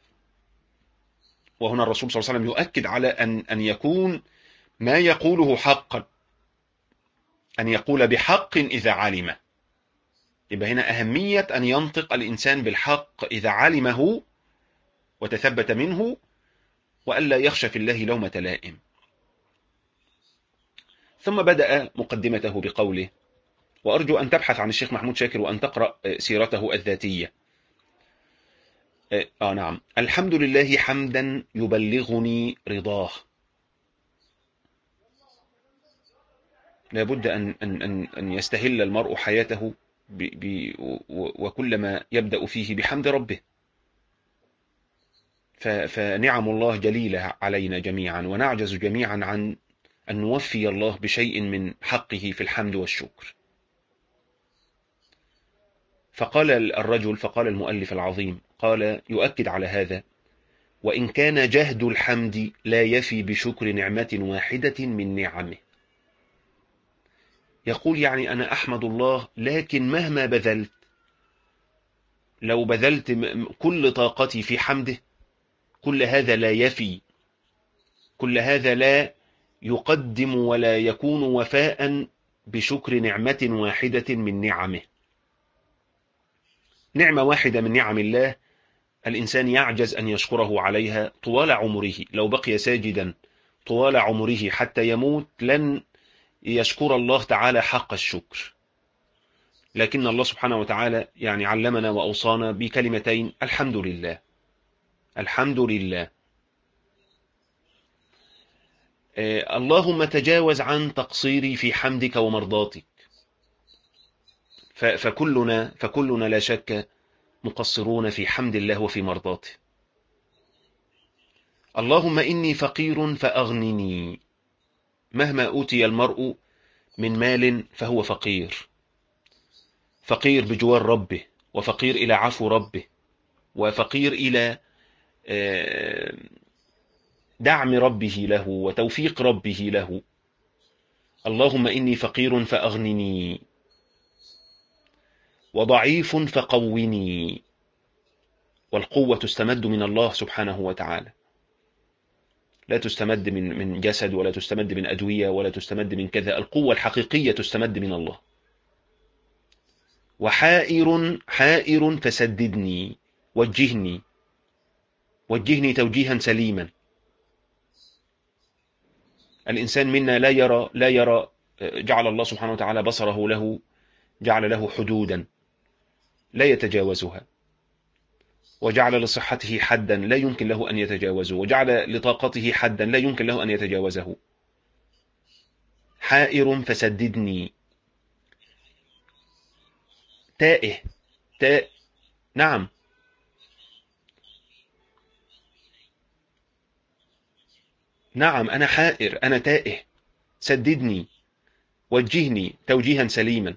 وهنا الرسول صلى الله عليه وسلم يؤكد على أن يكون ما يقوله حقا، أن يقول بحق إذا علم. يبقى هنا أهمية أن ينطق الإنسان بالحق إذا علمه وتثبت منه، وألا يخشى في الله لومة لائم. ثم بدأ مقدمته بقوله: وأرجو أن تبحث عن الشيخ محمود شاكر وأن تقرأ سيرته الذاتية. نعم. الحمد لله حمدا يبلغني رضاه. لابد أن يستهل المرء حياته وكلما يبدأ فيه بحمد ربه. فنعم الله جليلة علينا جميعا، ونعجز جميعا عن أن نوفي الله بشيء من حقه في الحمد والشكر. فقال المؤلف العظيم، قال يؤكد على هذا: وإن كان جهد الحمد لا يفي بشكر نعمة واحدة من نعمه. يقول يعني أنا أحمد الله، لكن مهما بذلت، لو بذلت كل طاقتي في حمده، كل هذا لا يفي، كل هذا لا يقدم ولا يكون وفاء بشكر نعمة واحدة من نعمه. نعمة واحدة من نعم الله الإنسان يعجز أن يشكره عليها طوال عمره. لو بقي ساجدا طوال عمره حتى يموت لن يشكر الله تعالى حق الشكر. لكن الله سبحانه وتعالى يعني علمنا وأوصانا بكلمتين: الحمد لله، الحمد لله. اللهم تجاوز عن تقصيري في حمدك ومرضاتك. فكلنا لا شك مقصرون في حمد الله وفي مرضاته. اللهم إني فقير فأغنني. مهما أوتي المرء من مال فهو فقير، فقير بجوار ربه، وفقير إلى عفو ربه، وفقير إلى دعم ربه له وتوفيق ربه له. اللهم إني فقير فأغنني، وضعيف فقوني. والقوة تستمد من الله سبحانه وتعالى، لا تستمد من جسد، ولا تستمد من أدوية، ولا تستمد من كذا. القوة الحقيقية تستمد من الله. حائر فسددني، وجهني توجيها سليما. الإنسان منا لا يرى جعل الله سبحانه وتعالى بصره له، جعل له حدودا لا يتجاوزها، وجعل لصحته حدا لا يمكن له أن يتجاوزه، وجعل لطاقته حدا لا يمكن له أن يتجاوزه. حائر فسددني. تائه. نعم. نعم، أنا حائر، أنا تائه. سددني، وجهني توجيها سليما.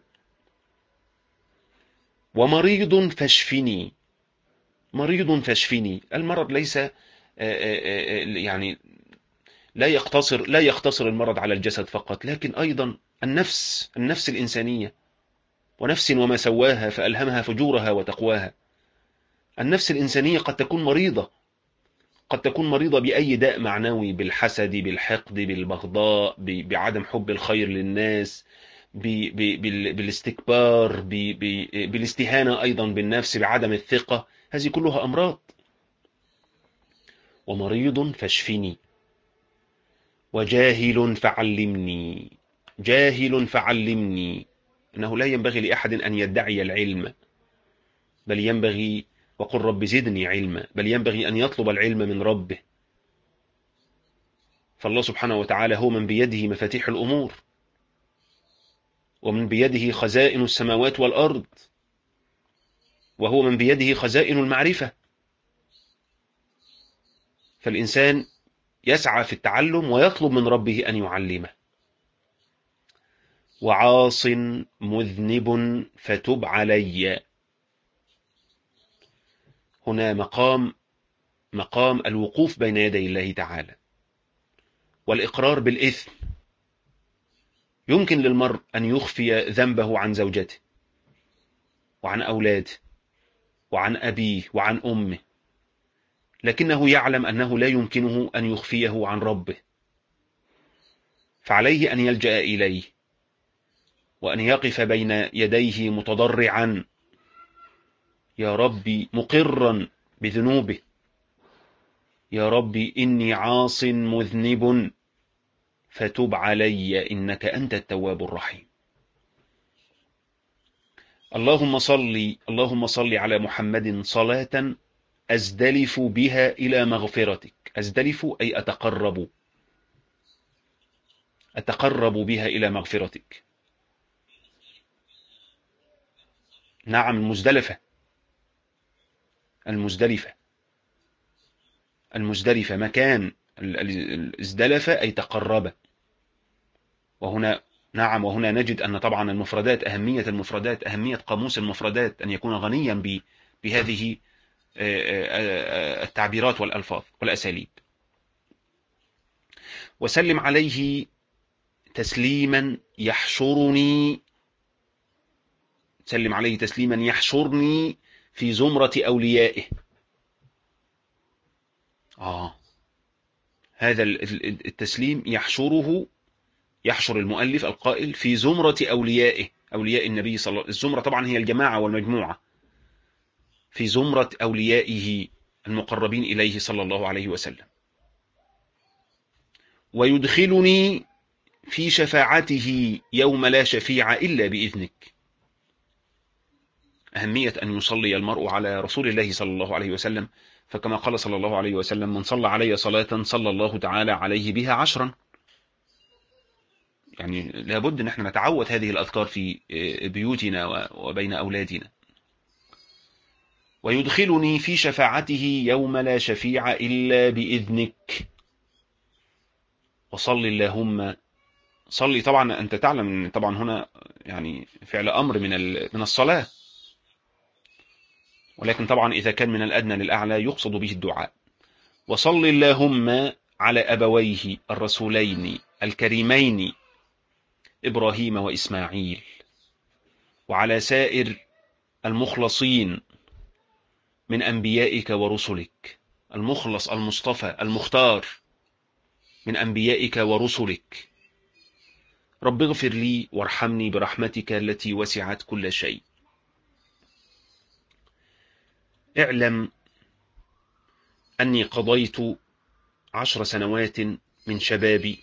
ومريض فاشفني. مريض فاشفني. المرض ليس يعني لا يقتصر المرض على الجسد فقط، لكن أيضا النفس الإنسانية. ونفس وما سواها فألهمها فجورها وتقواها. النفس الإنسانية قد تكون مريضة، قد تكون مريضة بأي داء معنوي، بالحسد، بالحقد، بالبغضاء، بعدم حب الخير للناس، بالاستكبار، بالاستهانة أيضا بالنفس، بعدم الثقة. هذه كلها أمراض. ومريض فاشفني، وجاهل فعلمني. جاهل فعلمني، إنه لا ينبغي لأحد أن يدعي العلم، بل ينبغي، وقل رب زدني علما، بل ينبغي أن يطلب العلم من ربه. فالله سبحانه وتعالى هو من بيده مفاتيح الأمور، ومن بيده خزائن السماوات والأرض، وهو من بيده خزائن المعرفة. فالإنسان يسعى في التعلم ويطلب من ربه أن يعلمه. وعاص مذنب فتب علي. هنا مقام الوقوف بين يدي الله تعالى والإقرار بالإثم. يمكن للمرء أن يخفي ذنبه عن زوجته وعن أولاده وعن أبيه وعن أمه، لكنه يعلم أنه لا يمكنه أن يخفيه عن ربه، فعليه أن يلجأ إليه وأن يقف بين يديه متضرعا: يا ربي، مقرا بذنوبه: يا ربي إني عاص مذنب فتب علي إنك أنت التواب الرحيم. اللهم صل على محمد صلاة أزدلف بها إلى مغفرتك. أزدلف أي أتقرب بها إلى مغفرتك. نعم، المزدلفة مكان ازدلف أي تقرب. وهنا نجد أن طبعا أهمية قاموس المفردات أن يكون غنيا بهذه التعبيرات والألفاظ والأساليب. وسلم عليه تسليما يحشرني. سلم عليه تسليما يحشرني في زمرة أوليائه. هذا التسليم يحشر المؤلف القائل في زمرة أوليائه، أولياء النبي صلى الله عليه وسلم. الزمرة طبعا هي الجماعة والمجموعة. في زمرة أوليائه المقربين إليه صلى الله عليه وسلم. ويدخلني في شفاعته يوم لا شفيع إلا بإذنك. أهمية أن يصلي المرء على رسول الله صلى الله عليه وسلم، فكما قال صلى الله عليه وسلم: من صلى علي صلاة صلى الله تعالى عليه بها 10. يعني لابد أن احنا نتعود هذه الأذكار في بيوتنا وبين أولادنا. ويدخلني في شفاعته يوم لا شفيع إلا بإذنك. وصل اللهم صلي. طبعا أنت تعلم أن طبعا هنا يعني فعل أمر من الصلاة، ولكن طبعا إذا كان من الأدنى للأعلى يقصد به الدعاء. وصل اللهم على أبويه الرسولين الكريمين إبراهيم وإسماعيل، وعلى سائر المخلصين من أنبيائك ورسلك. المخلص، المصطفى، المختار من أنبيائك ورسلك. رب اغفر لي وارحمني برحمتك التي وسعت كل شيء. اعلم أني قضيت 10 سنوات من شبابي.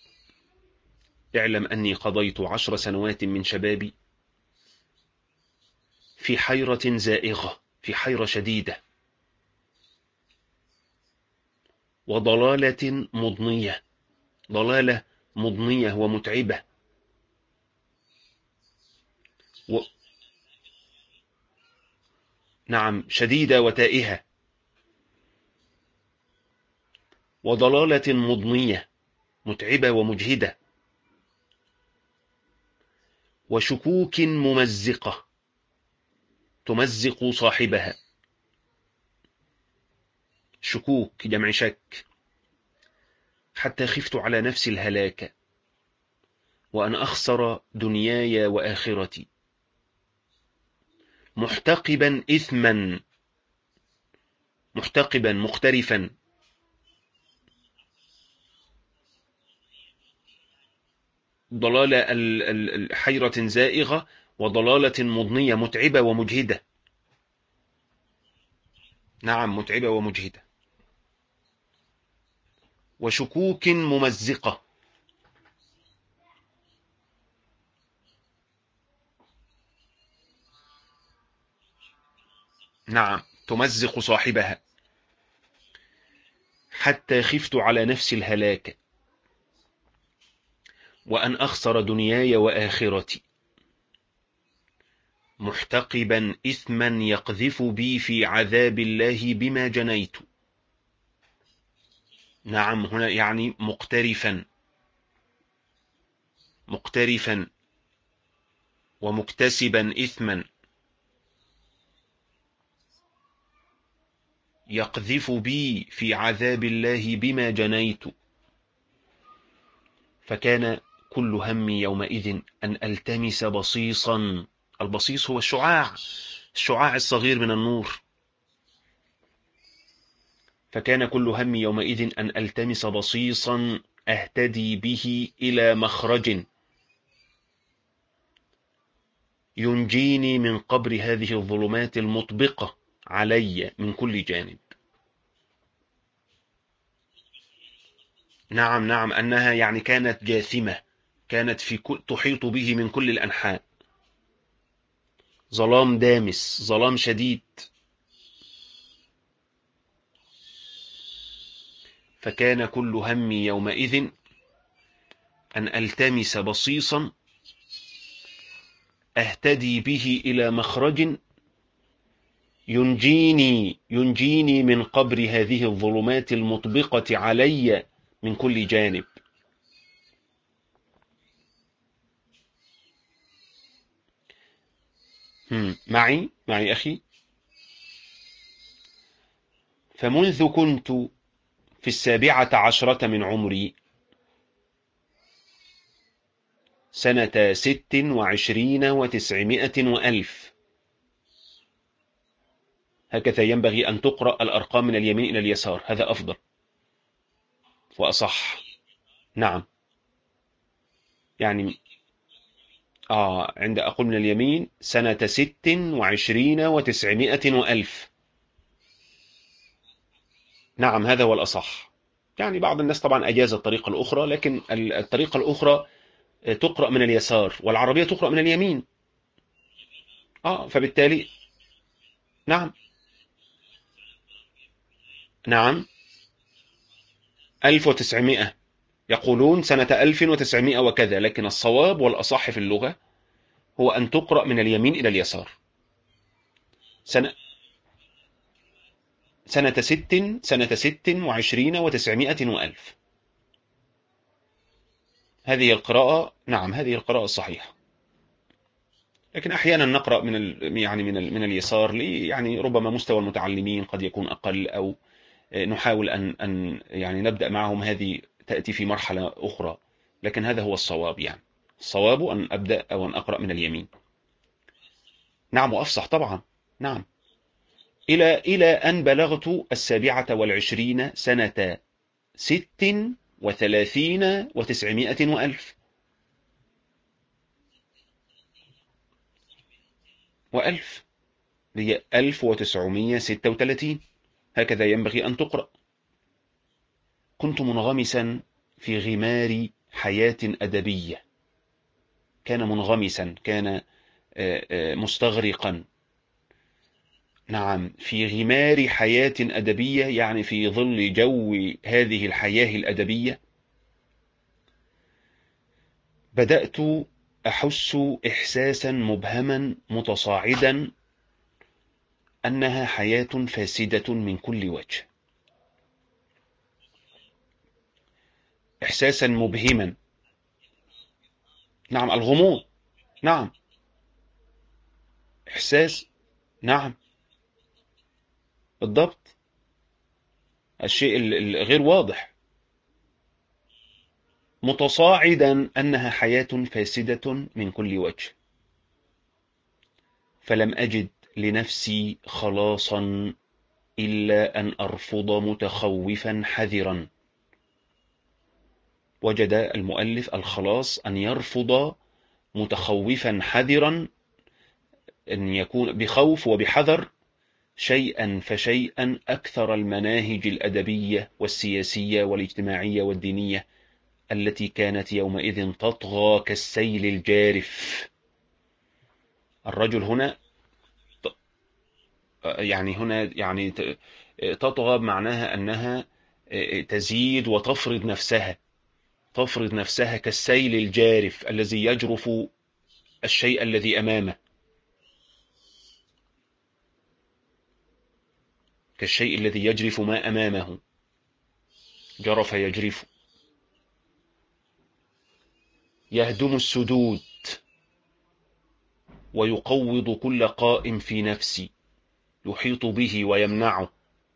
اعلم أني قضيت 10 سنوات من شبابي في حيرة زائغة، في حيرة شديدة، وضلالة مضنية، ضلالة مضنية ومتعبة. نعم، شديدة وتائهة. وضلالة مضنية متعبة ومجهدة. وشكوك ممزقة تمزق صاحبها. شكوك جمع شك. حتى خفت على نفسي الهلاك، وأن أخسر دنياي وآخرتي، محتقبا إثما، محتقبا مقترفا. ضلالة حيرة زائغة، وضلالة مضنية متعبة ومجهدة. نعم، متعبة ومجهدة. وشكوك ممزقة. نعم، تمزق صاحبها. حتى خفت على نفس الهلاك، وأن أخسر دنياي وآخرتي، محتقبا إثما يقذف بي في عذاب الله بما جنيت. نعم، هنا يعني مقترفا، مقترفا ومكتسبا إثما، يقذف بي في عذاب الله بما جنيت. فكان كل همي يومئذ أن ألتمس بصيصا. البصيص هو الشعاع، الشعاع الصغير من النور. فكان كل همي يومئذ أن ألتمس بصيصا أهتدي به إلى مخرج ينجيني من قبر هذه الظلمات المطبقة علي من كل جانب. نعم نعم، أنها يعني كانت جاثمة، كانت تحيط به من كل الأنحاء. ظلام دامس، ظلام شديد. فكان كل همي يومئذ أن ألتمس بصيصا أهتدي به إلى مخرج ينجيني من قبر هذه الظلمات المطبقة علي من كل جانب. معي أخي. فمنذ كنت في 17 من عمري، سنة 26 و900 وألف. هكذا ينبغي أن تقرأ الأرقام من اليمين إلى اليسار، هذا أفضل وأصح. نعم، يعني عند أقول من اليمين سنة 26 و900 وألف. نعم، هذا هو الأصح. يعني بعض الناس طبعا أجاز الطريقة الأخرى، لكن الطريقة الأخرى تقرأ من اليسار، والعربية تقرأ من اليمين. فبالتالي نعم نعم 1900، يقولون سنة 1900 وكذا، لكن الصواب والأصح في اللغة هو أن تقرأ من اليمين إلى اليسار. سنة سنة 26 و900 وألف. هذه القراءة، نعم، هذه القراءة الصحيحة. لكن أحيانا نقرأ من اليسار، يعني ربما مستوى المتعلمين قد يكون أقل، أو نحاول أن يعني نبدأ معهم، هذه تأتي في مرحلة أخرى. لكن هذا هو الصواب، يعني الصواب أن أبدأ أو أن أقرأ من اليمين. نعم، وأفصح طبعا. نعم، إلى أن بلغت 27 سنة 36 و900 وألف. وألف هي 1936، هكذا ينبغي أن تقرأ. كنت منغمسا في غمار حياة أدبية. كان منغمسا، كان مستغرقا. نعم، في غمار حياة أدبية، يعني في ظل جو هذه الحياة الأدبية بدأت أحس إحساسا مبهما متصاعدا أنها حياة فاسدة من كل وجه. إحساسا مبهما. نعم، الغموض. نعم، إحساس. نعم، بالضبط، الشيء الغير واضح، متصاعدا أنها حياة فاسدة من كل وجه. فلم أجد لنفسي خلاصا إلا أن أرفض متخوفا حذرا. وجد المؤلف الخلاص أن يرفض متخوفا حذرا، أن يكون بخوف وبحذر شيئا فشيئا أكثر المناهج الأدبية والسياسية والاجتماعية والدينية التي كانت يومئذ تطغى كالسيل الجارف. الرجل هنا يعني تطغى بمعناها أنها تزيد وتفرض نفسها، تفرض نفسها كالسيل الجارف الذي يجرف الشيء الذي أمامه، كالشيء الذي يجرف ما أمامه، جرف يجرف. يهدم السدود ويقوض كل قائم في نفسي، يحيط به ويمنعه.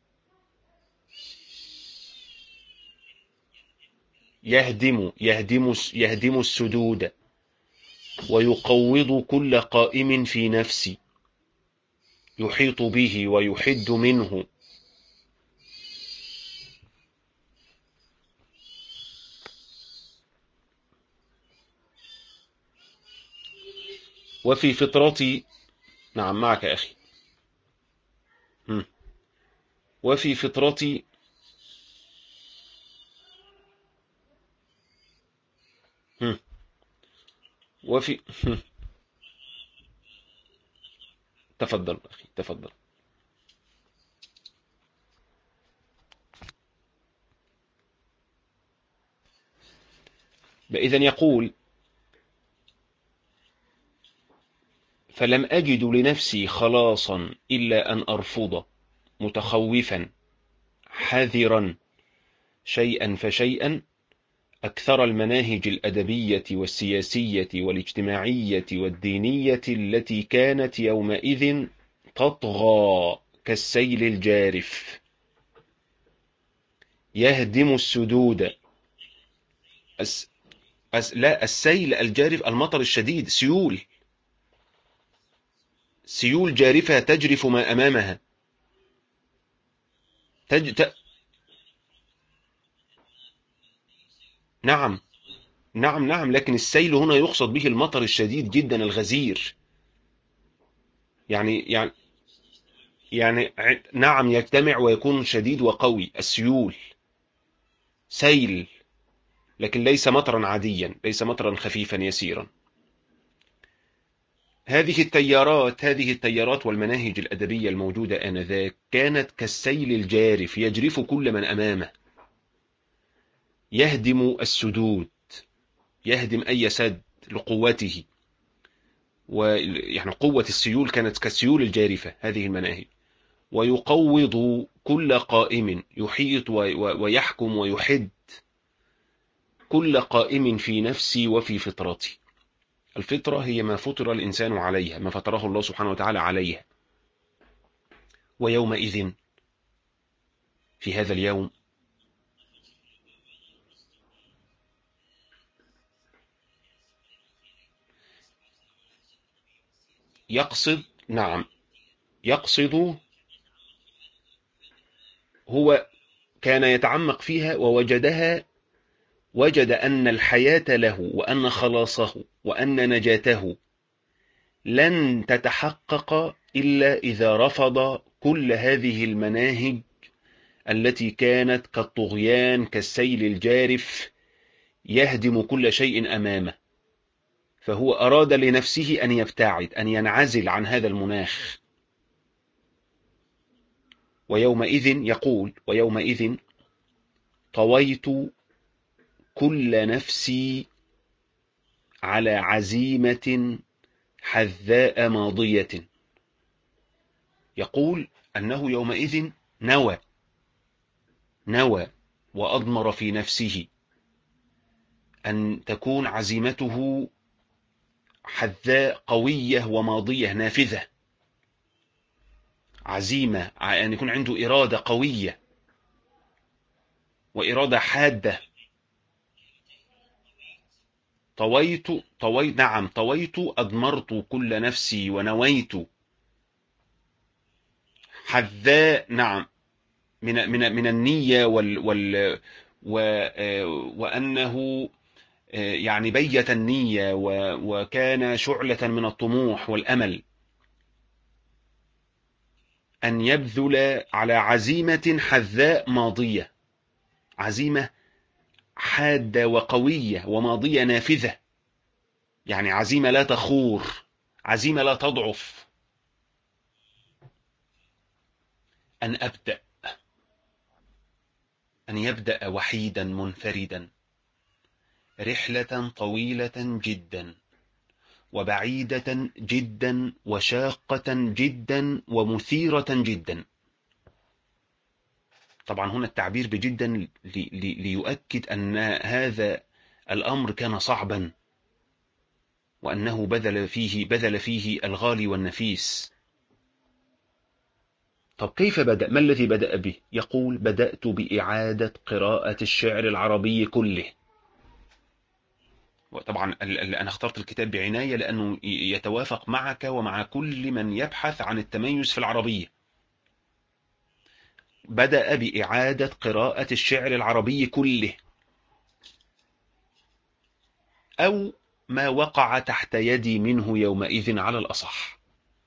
يهدم السدود ويقوض كل قائم في نفسي، يحيط به ويحد منه. وفي فطرتي، نعم معك أخي. وفي فطرتي وفي تفضل أخي تفضل. إذن يقول: فلم أجد لنفسي خلاصا إلا أن أرفض متخوفا حذرا شيئا فشيئا أكثر المناهج الأدبية والسياسية والاجتماعية والدينية التي كانت يومئذ تطغى كالسيل الجارف، يهدم السدود. لا، السيل الجارف المطر الشديد، سيول جارفة تجرف ما أمامها. تج... ت... نعم نعم، لكن السيل هنا يقصد به المطر الشديد جدا الغزير. يعني يعني نعم، يجتمع ويكون شديد وقوي. السيول سيل، لكن ليس مطرا عاديا، ليس مطرا خفيفا يسيرا. هذه التيارات والمناهج الأدبية الموجودة آنذاك كانت كالسيل الجارف يجرف كل من أمامه، يهدم السدود، يهدم أي سد لقوته. ويعني قوة السيول كانت كالسيول الجارفة هذه المناهج. ويقوض كل قائم، يحيط ويحكم ويحد كل قائم في نفسي وفي فطرتي. الفطرة هي ما فطر الإنسان عليها، ما فطره الله سبحانه وتعالى عليها. ويومئذ، في هذا اليوم، يقصد، نعم يقصد، هو كان يتعمق فيها ووجدها، وجد أن الحياة له وأن خلاصه وأن نجاته لن تتحقق إلا إذا رفض كل هذه المناهج التي كانت كالطغيان كالسيل الجارف يهدم كل شيء أمامه. فهو أراد لنفسه أن يبتعد، أن ينعزل عن هذا المناخ. ويومئذ يقول: ويومئذ طويت كل نفسي على عزيمة حذاء ماضية. يقول أنه يومئذ نوى وأضمر في نفسه أن تكون عزيمته حذاء قوية وماضية نافذة. عزيمة، أن يكون عنده إرادة قوية وإرادة حادة. طويت أضمرت كل نفسي ونويت. حذاء، نعم، من النية وأنه يعني بيت النية وكان شعلة من الطموح والأمل، أن يبذل على عزيمة حذاء ماضية، عزيمة حادة وقوية وماضية نافذة، يعني عزيمة لا تخور، عزيمة لا تضعف. أن يبدأ وحيدا منفردا رحلة طويلة جدا وبعيدة جدا وشاقة جدا ومثيرة جدا. طبعا هنا التعبير بجدا ليؤكد أن هذا الأمر كان صعبا، وأنه بذل فيه الغالي والنفيس. طب كيف بدأ؟ ما الذي بدأ به؟ يقول: بدأت بإعادة قراءة الشعر العربي كله. وطبعا أنا اخترت الكتاب بعناية لأنه يتوافق معك ومع كل من يبحث عن التميز في العربية. بدأ بإعادة قراءة الشعر العربي كله، أو ما وقع تحت يدي منه يومئذ على الأصح.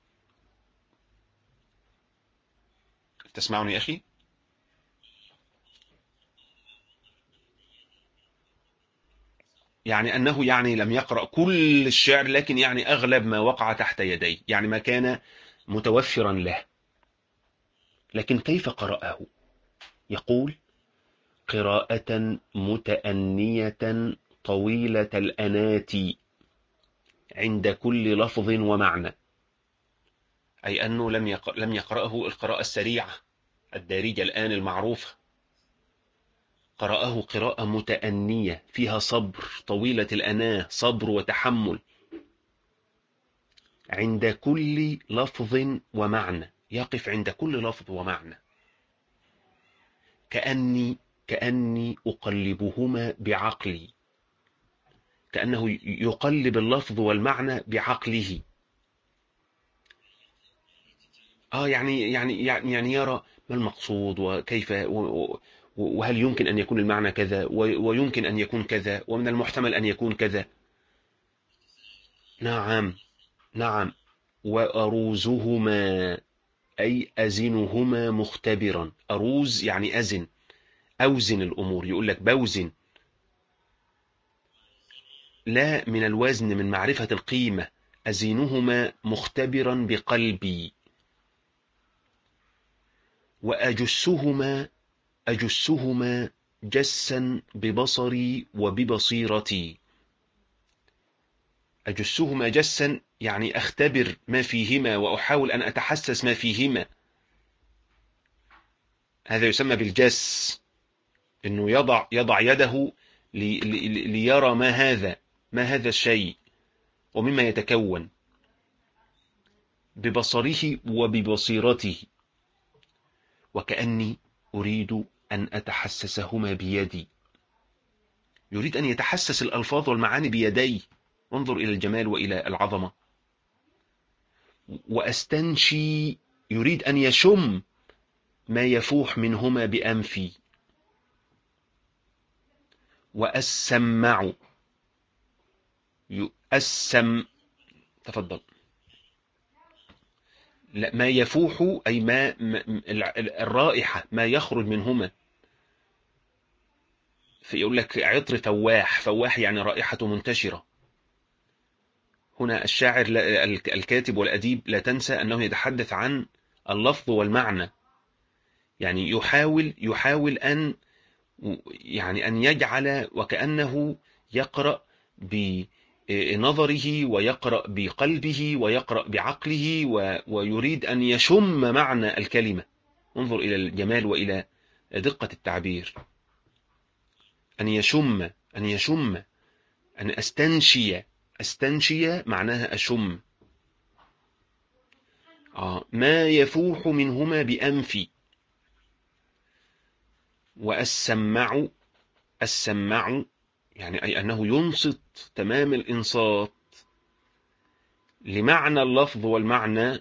تسمعني يا أخي؟ يعني أنه يعني لم يقرأ كل الشعر، لكن يعني أغلب ما وقع تحت يديه، يعني ما كان متوفرا له. لكن كيف قرأه؟ يقول: قراءة متأنية طويلة الأنات عند كل لفظ ومعنى. أي أنه لم يقرأه القراءة السريعة الدارجة الآن المعروفة، قرأه قراءة متأنية فيها صبر، طويلة الأناة، صبر وتحمل، عند كل لفظ ومعنى، يقف عند كل لفظ ومعنى، كأني أقلبهما بعقلي، كأنه يقلب اللفظ والمعنى بعقله. يعني يرى ما المقصود وكيف وهل يمكن أن يكون المعنى كذا ويمكن أن يكون كذا ومن المحتمل أن يكون كذا. نعم، نعم. وأروزهما أي أزنهما مختبرا. أروز يعني أزن، أوزن الأمور، يقول لك بوزن، لا من الوزن، من معرفة القيمة. أزنهما مختبرا بقلبي. وأجسهما جسا ببصري وببصيرتي. أجسهما جسا يعني أختبر ما فيهما وأحاول أن أتحسس ما فيهما. هذا يسمى بالجس، أنه يضع يده ليرى ما هذا الشيء ومما يتكون، ببصره وببصيرته. وكأني أريد أن أتحسسهما بيدي، يريد أن يتحسس الألفاظ والمعاني بيدي. انظر إلى الجمال وإلى العظمة. وأستنشي، يريد أن يشم ما يفوح منهما بأنفي. وأسمع، تفضل. لا، ما يفوح أي الرائحة، ما يخرج منهما. فيقول لك عطر فواح يعني رائحة منتشرة. هنا الشاعر الكاتب والأديب لا تنسى أنه يتحدث عن اللفظ والمعنى، يعني يحاول أن يجعل وكأنه يقرأ بنظره ويقرأ بقلبه ويقرأ بعقله ويريد أن يشم معنى الكلمة. انظر إلى الجمال وإلى دقة التعبير. أن يشم، أن أستنشي معناها أشم. ما يفوح منهما بأنفي. السمع يعني أي أنه ينصت تمام الإنصات لمعنى اللفظ والمعنى.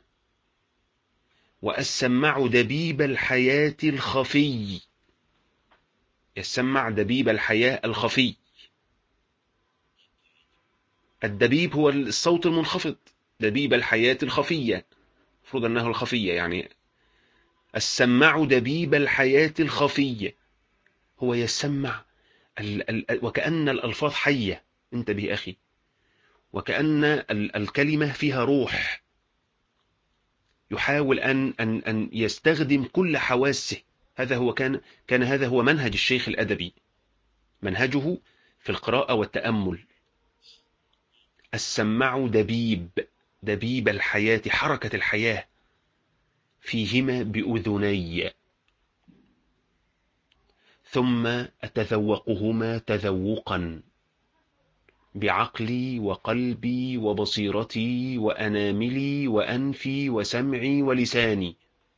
وأسمع دبيب الحياة الخفي، يسمع دبيب الحياة الخفي. الدبيب هو الصوت المنخفض، دبيب الحياة الخفية، المفروض أنه الخفية يعني. السماع دبيب الحياة الخفية، هو يسمع وكأن الألفاظ حية. انتبه أخي، وكأن الكلمة فيها روح. يحاول أن يستخدم كل حواسه. هذا هو كان هذا هو منهج الشيخ الأدبي، منهجه في القراءة والتأمل. السماع دبيب الحياة، حركة الحياة فيهما بأذني، ثم أتذوقهما تذوقا بعقلي وقلبي وبصيرتي وأناملي وأنفي وسمعي ولساني.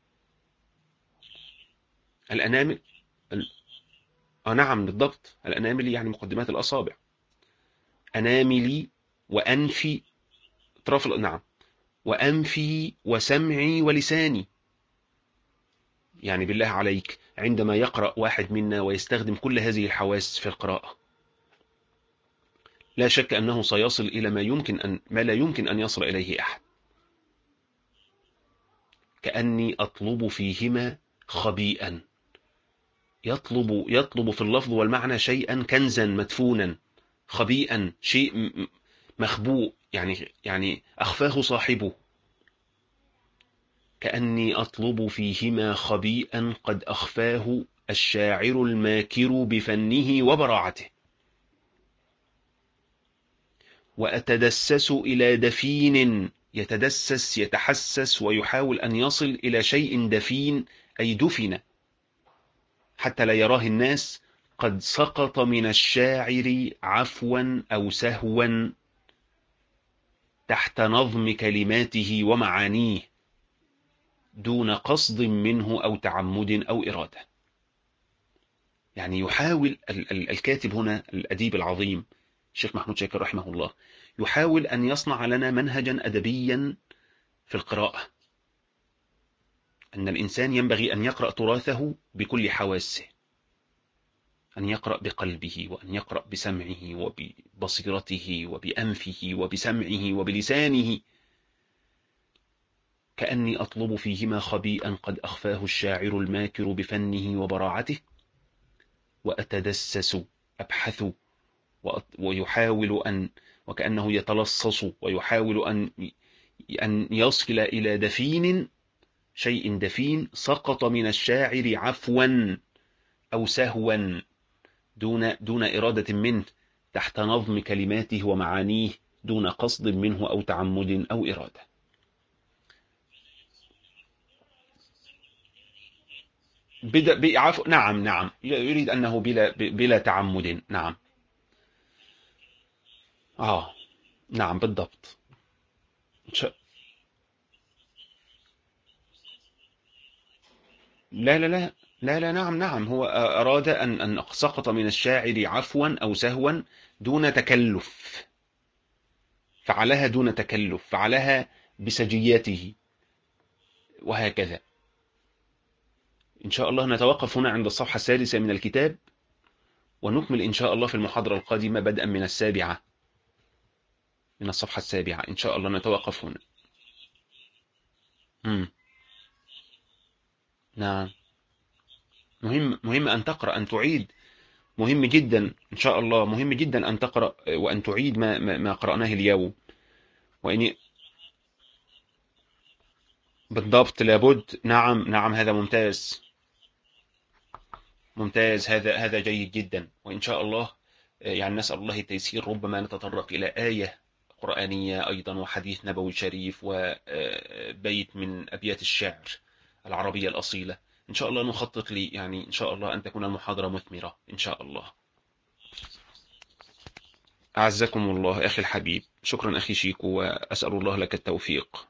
الأنامل، نعم بالضبط، الأنامل يعني مقدمات الأصابع. أناملي وأنفي، نعم، وأنفي وسمعي ولساني. يعني بالله عليك، عندما يقرأ واحد منا ويستخدم كل هذه الحواس في القراءة، لا شك أنه سيصل إلى ما لا يمكن أن يصل إليه أحد. كأني أطلب فيهما خبيئا، يطلب في اللفظ والمعنى شيئا كنزا مدفونا، خبيئا شيء مخبوء، يعني أخفاه صاحبه. كأني أطلب فيهما خبيئا قد أخفاه الشاعر الماكر بفنه وبراعته. وأتدسس إلى دفين، يتدسس يتحسس ويحاول أن يصل إلى شيء دفين، أي دفن حتى لا يراه الناس، قد سقط من الشاعر عفوا أو سهوا تحت نظم كلماته ومعانيه، دون قصد منه أو تعمد أو إرادة. يعني يحاول الكاتب هنا، الأديب العظيم الشيخ محمود شاكر رحمه الله، يحاول أن يصنع لنا منهجا أدبيا في القراءة. أن الإنسان ينبغي أن يقرأ تراثه بكل حواسه، أن يقرأ بقلبه، وأن يقرأ بسمعه وببصيرته وبأنفه وبسمعه وبلسانه. كأني أطلب فيهما خبيئا قد أخفاه الشاعر الماكر بفنه وبراعته، وأتدسس أبحث ويحاول وكأنه يتلصص ويحاول أن يصل إلى دفين، شيء دفين سقط من الشاعر عفوا أو سهوا دون إرادة منه، تحت نظم كلماته ومعانيه، دون قصد منه أو تعمد أو إرادة. نعم نعم، يريد أنه بلا تعمد. نعم. نعم بالضبط. ش... لا لا لا، لا لا، نعم نعم، هو أراد أن سقط من الشاعر عفوا أو سهوا دون تكلف، فعلها دون تكلف، فعلها بسجيته، وهكذا. إن شاء الله نتوقف هنا عند الصفحة السادسة من الكتاب، ونكمل إن شاء الله في المحاضرة القادمة بدءا من السابعة، من الصفحة السابعة إن شاء الله نتوقف هنا. مم. نعم. مهم أن تقرأ، أن تعيد. مهم جدا إن شاء الله، مهم جدا أن تقرأ وأن تعيد ما قرأناه اليوم. وإن بالضبط لابد. نعم نعم، هذا ممتاز. ممتاز، هذا جيد جدا. وإن شاء الله يعني نسأل الله التيسير، ربما نتطرق إلى آية قرآنية أيضا، وحديث نبوي شريف، وبيت من أبيات الشعر العربية الأصيلة. إن شاء الله نخطط لي يعني إن شاء الله أن تكون المحاضرة مثمرة إن شاء الله. أعزكم الله أخي الحبيب، شكرا أخي شيكو، وأسأل الله لك التوفيق.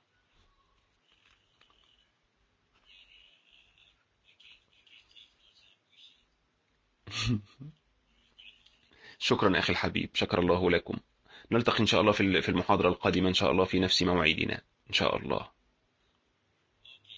شكرا أخي الحبيب، شكر الله لكم. نلتقي إن شاء الله في المحاضرة القادمة إن شاء الله في نفس موعدنا إن شاء الله.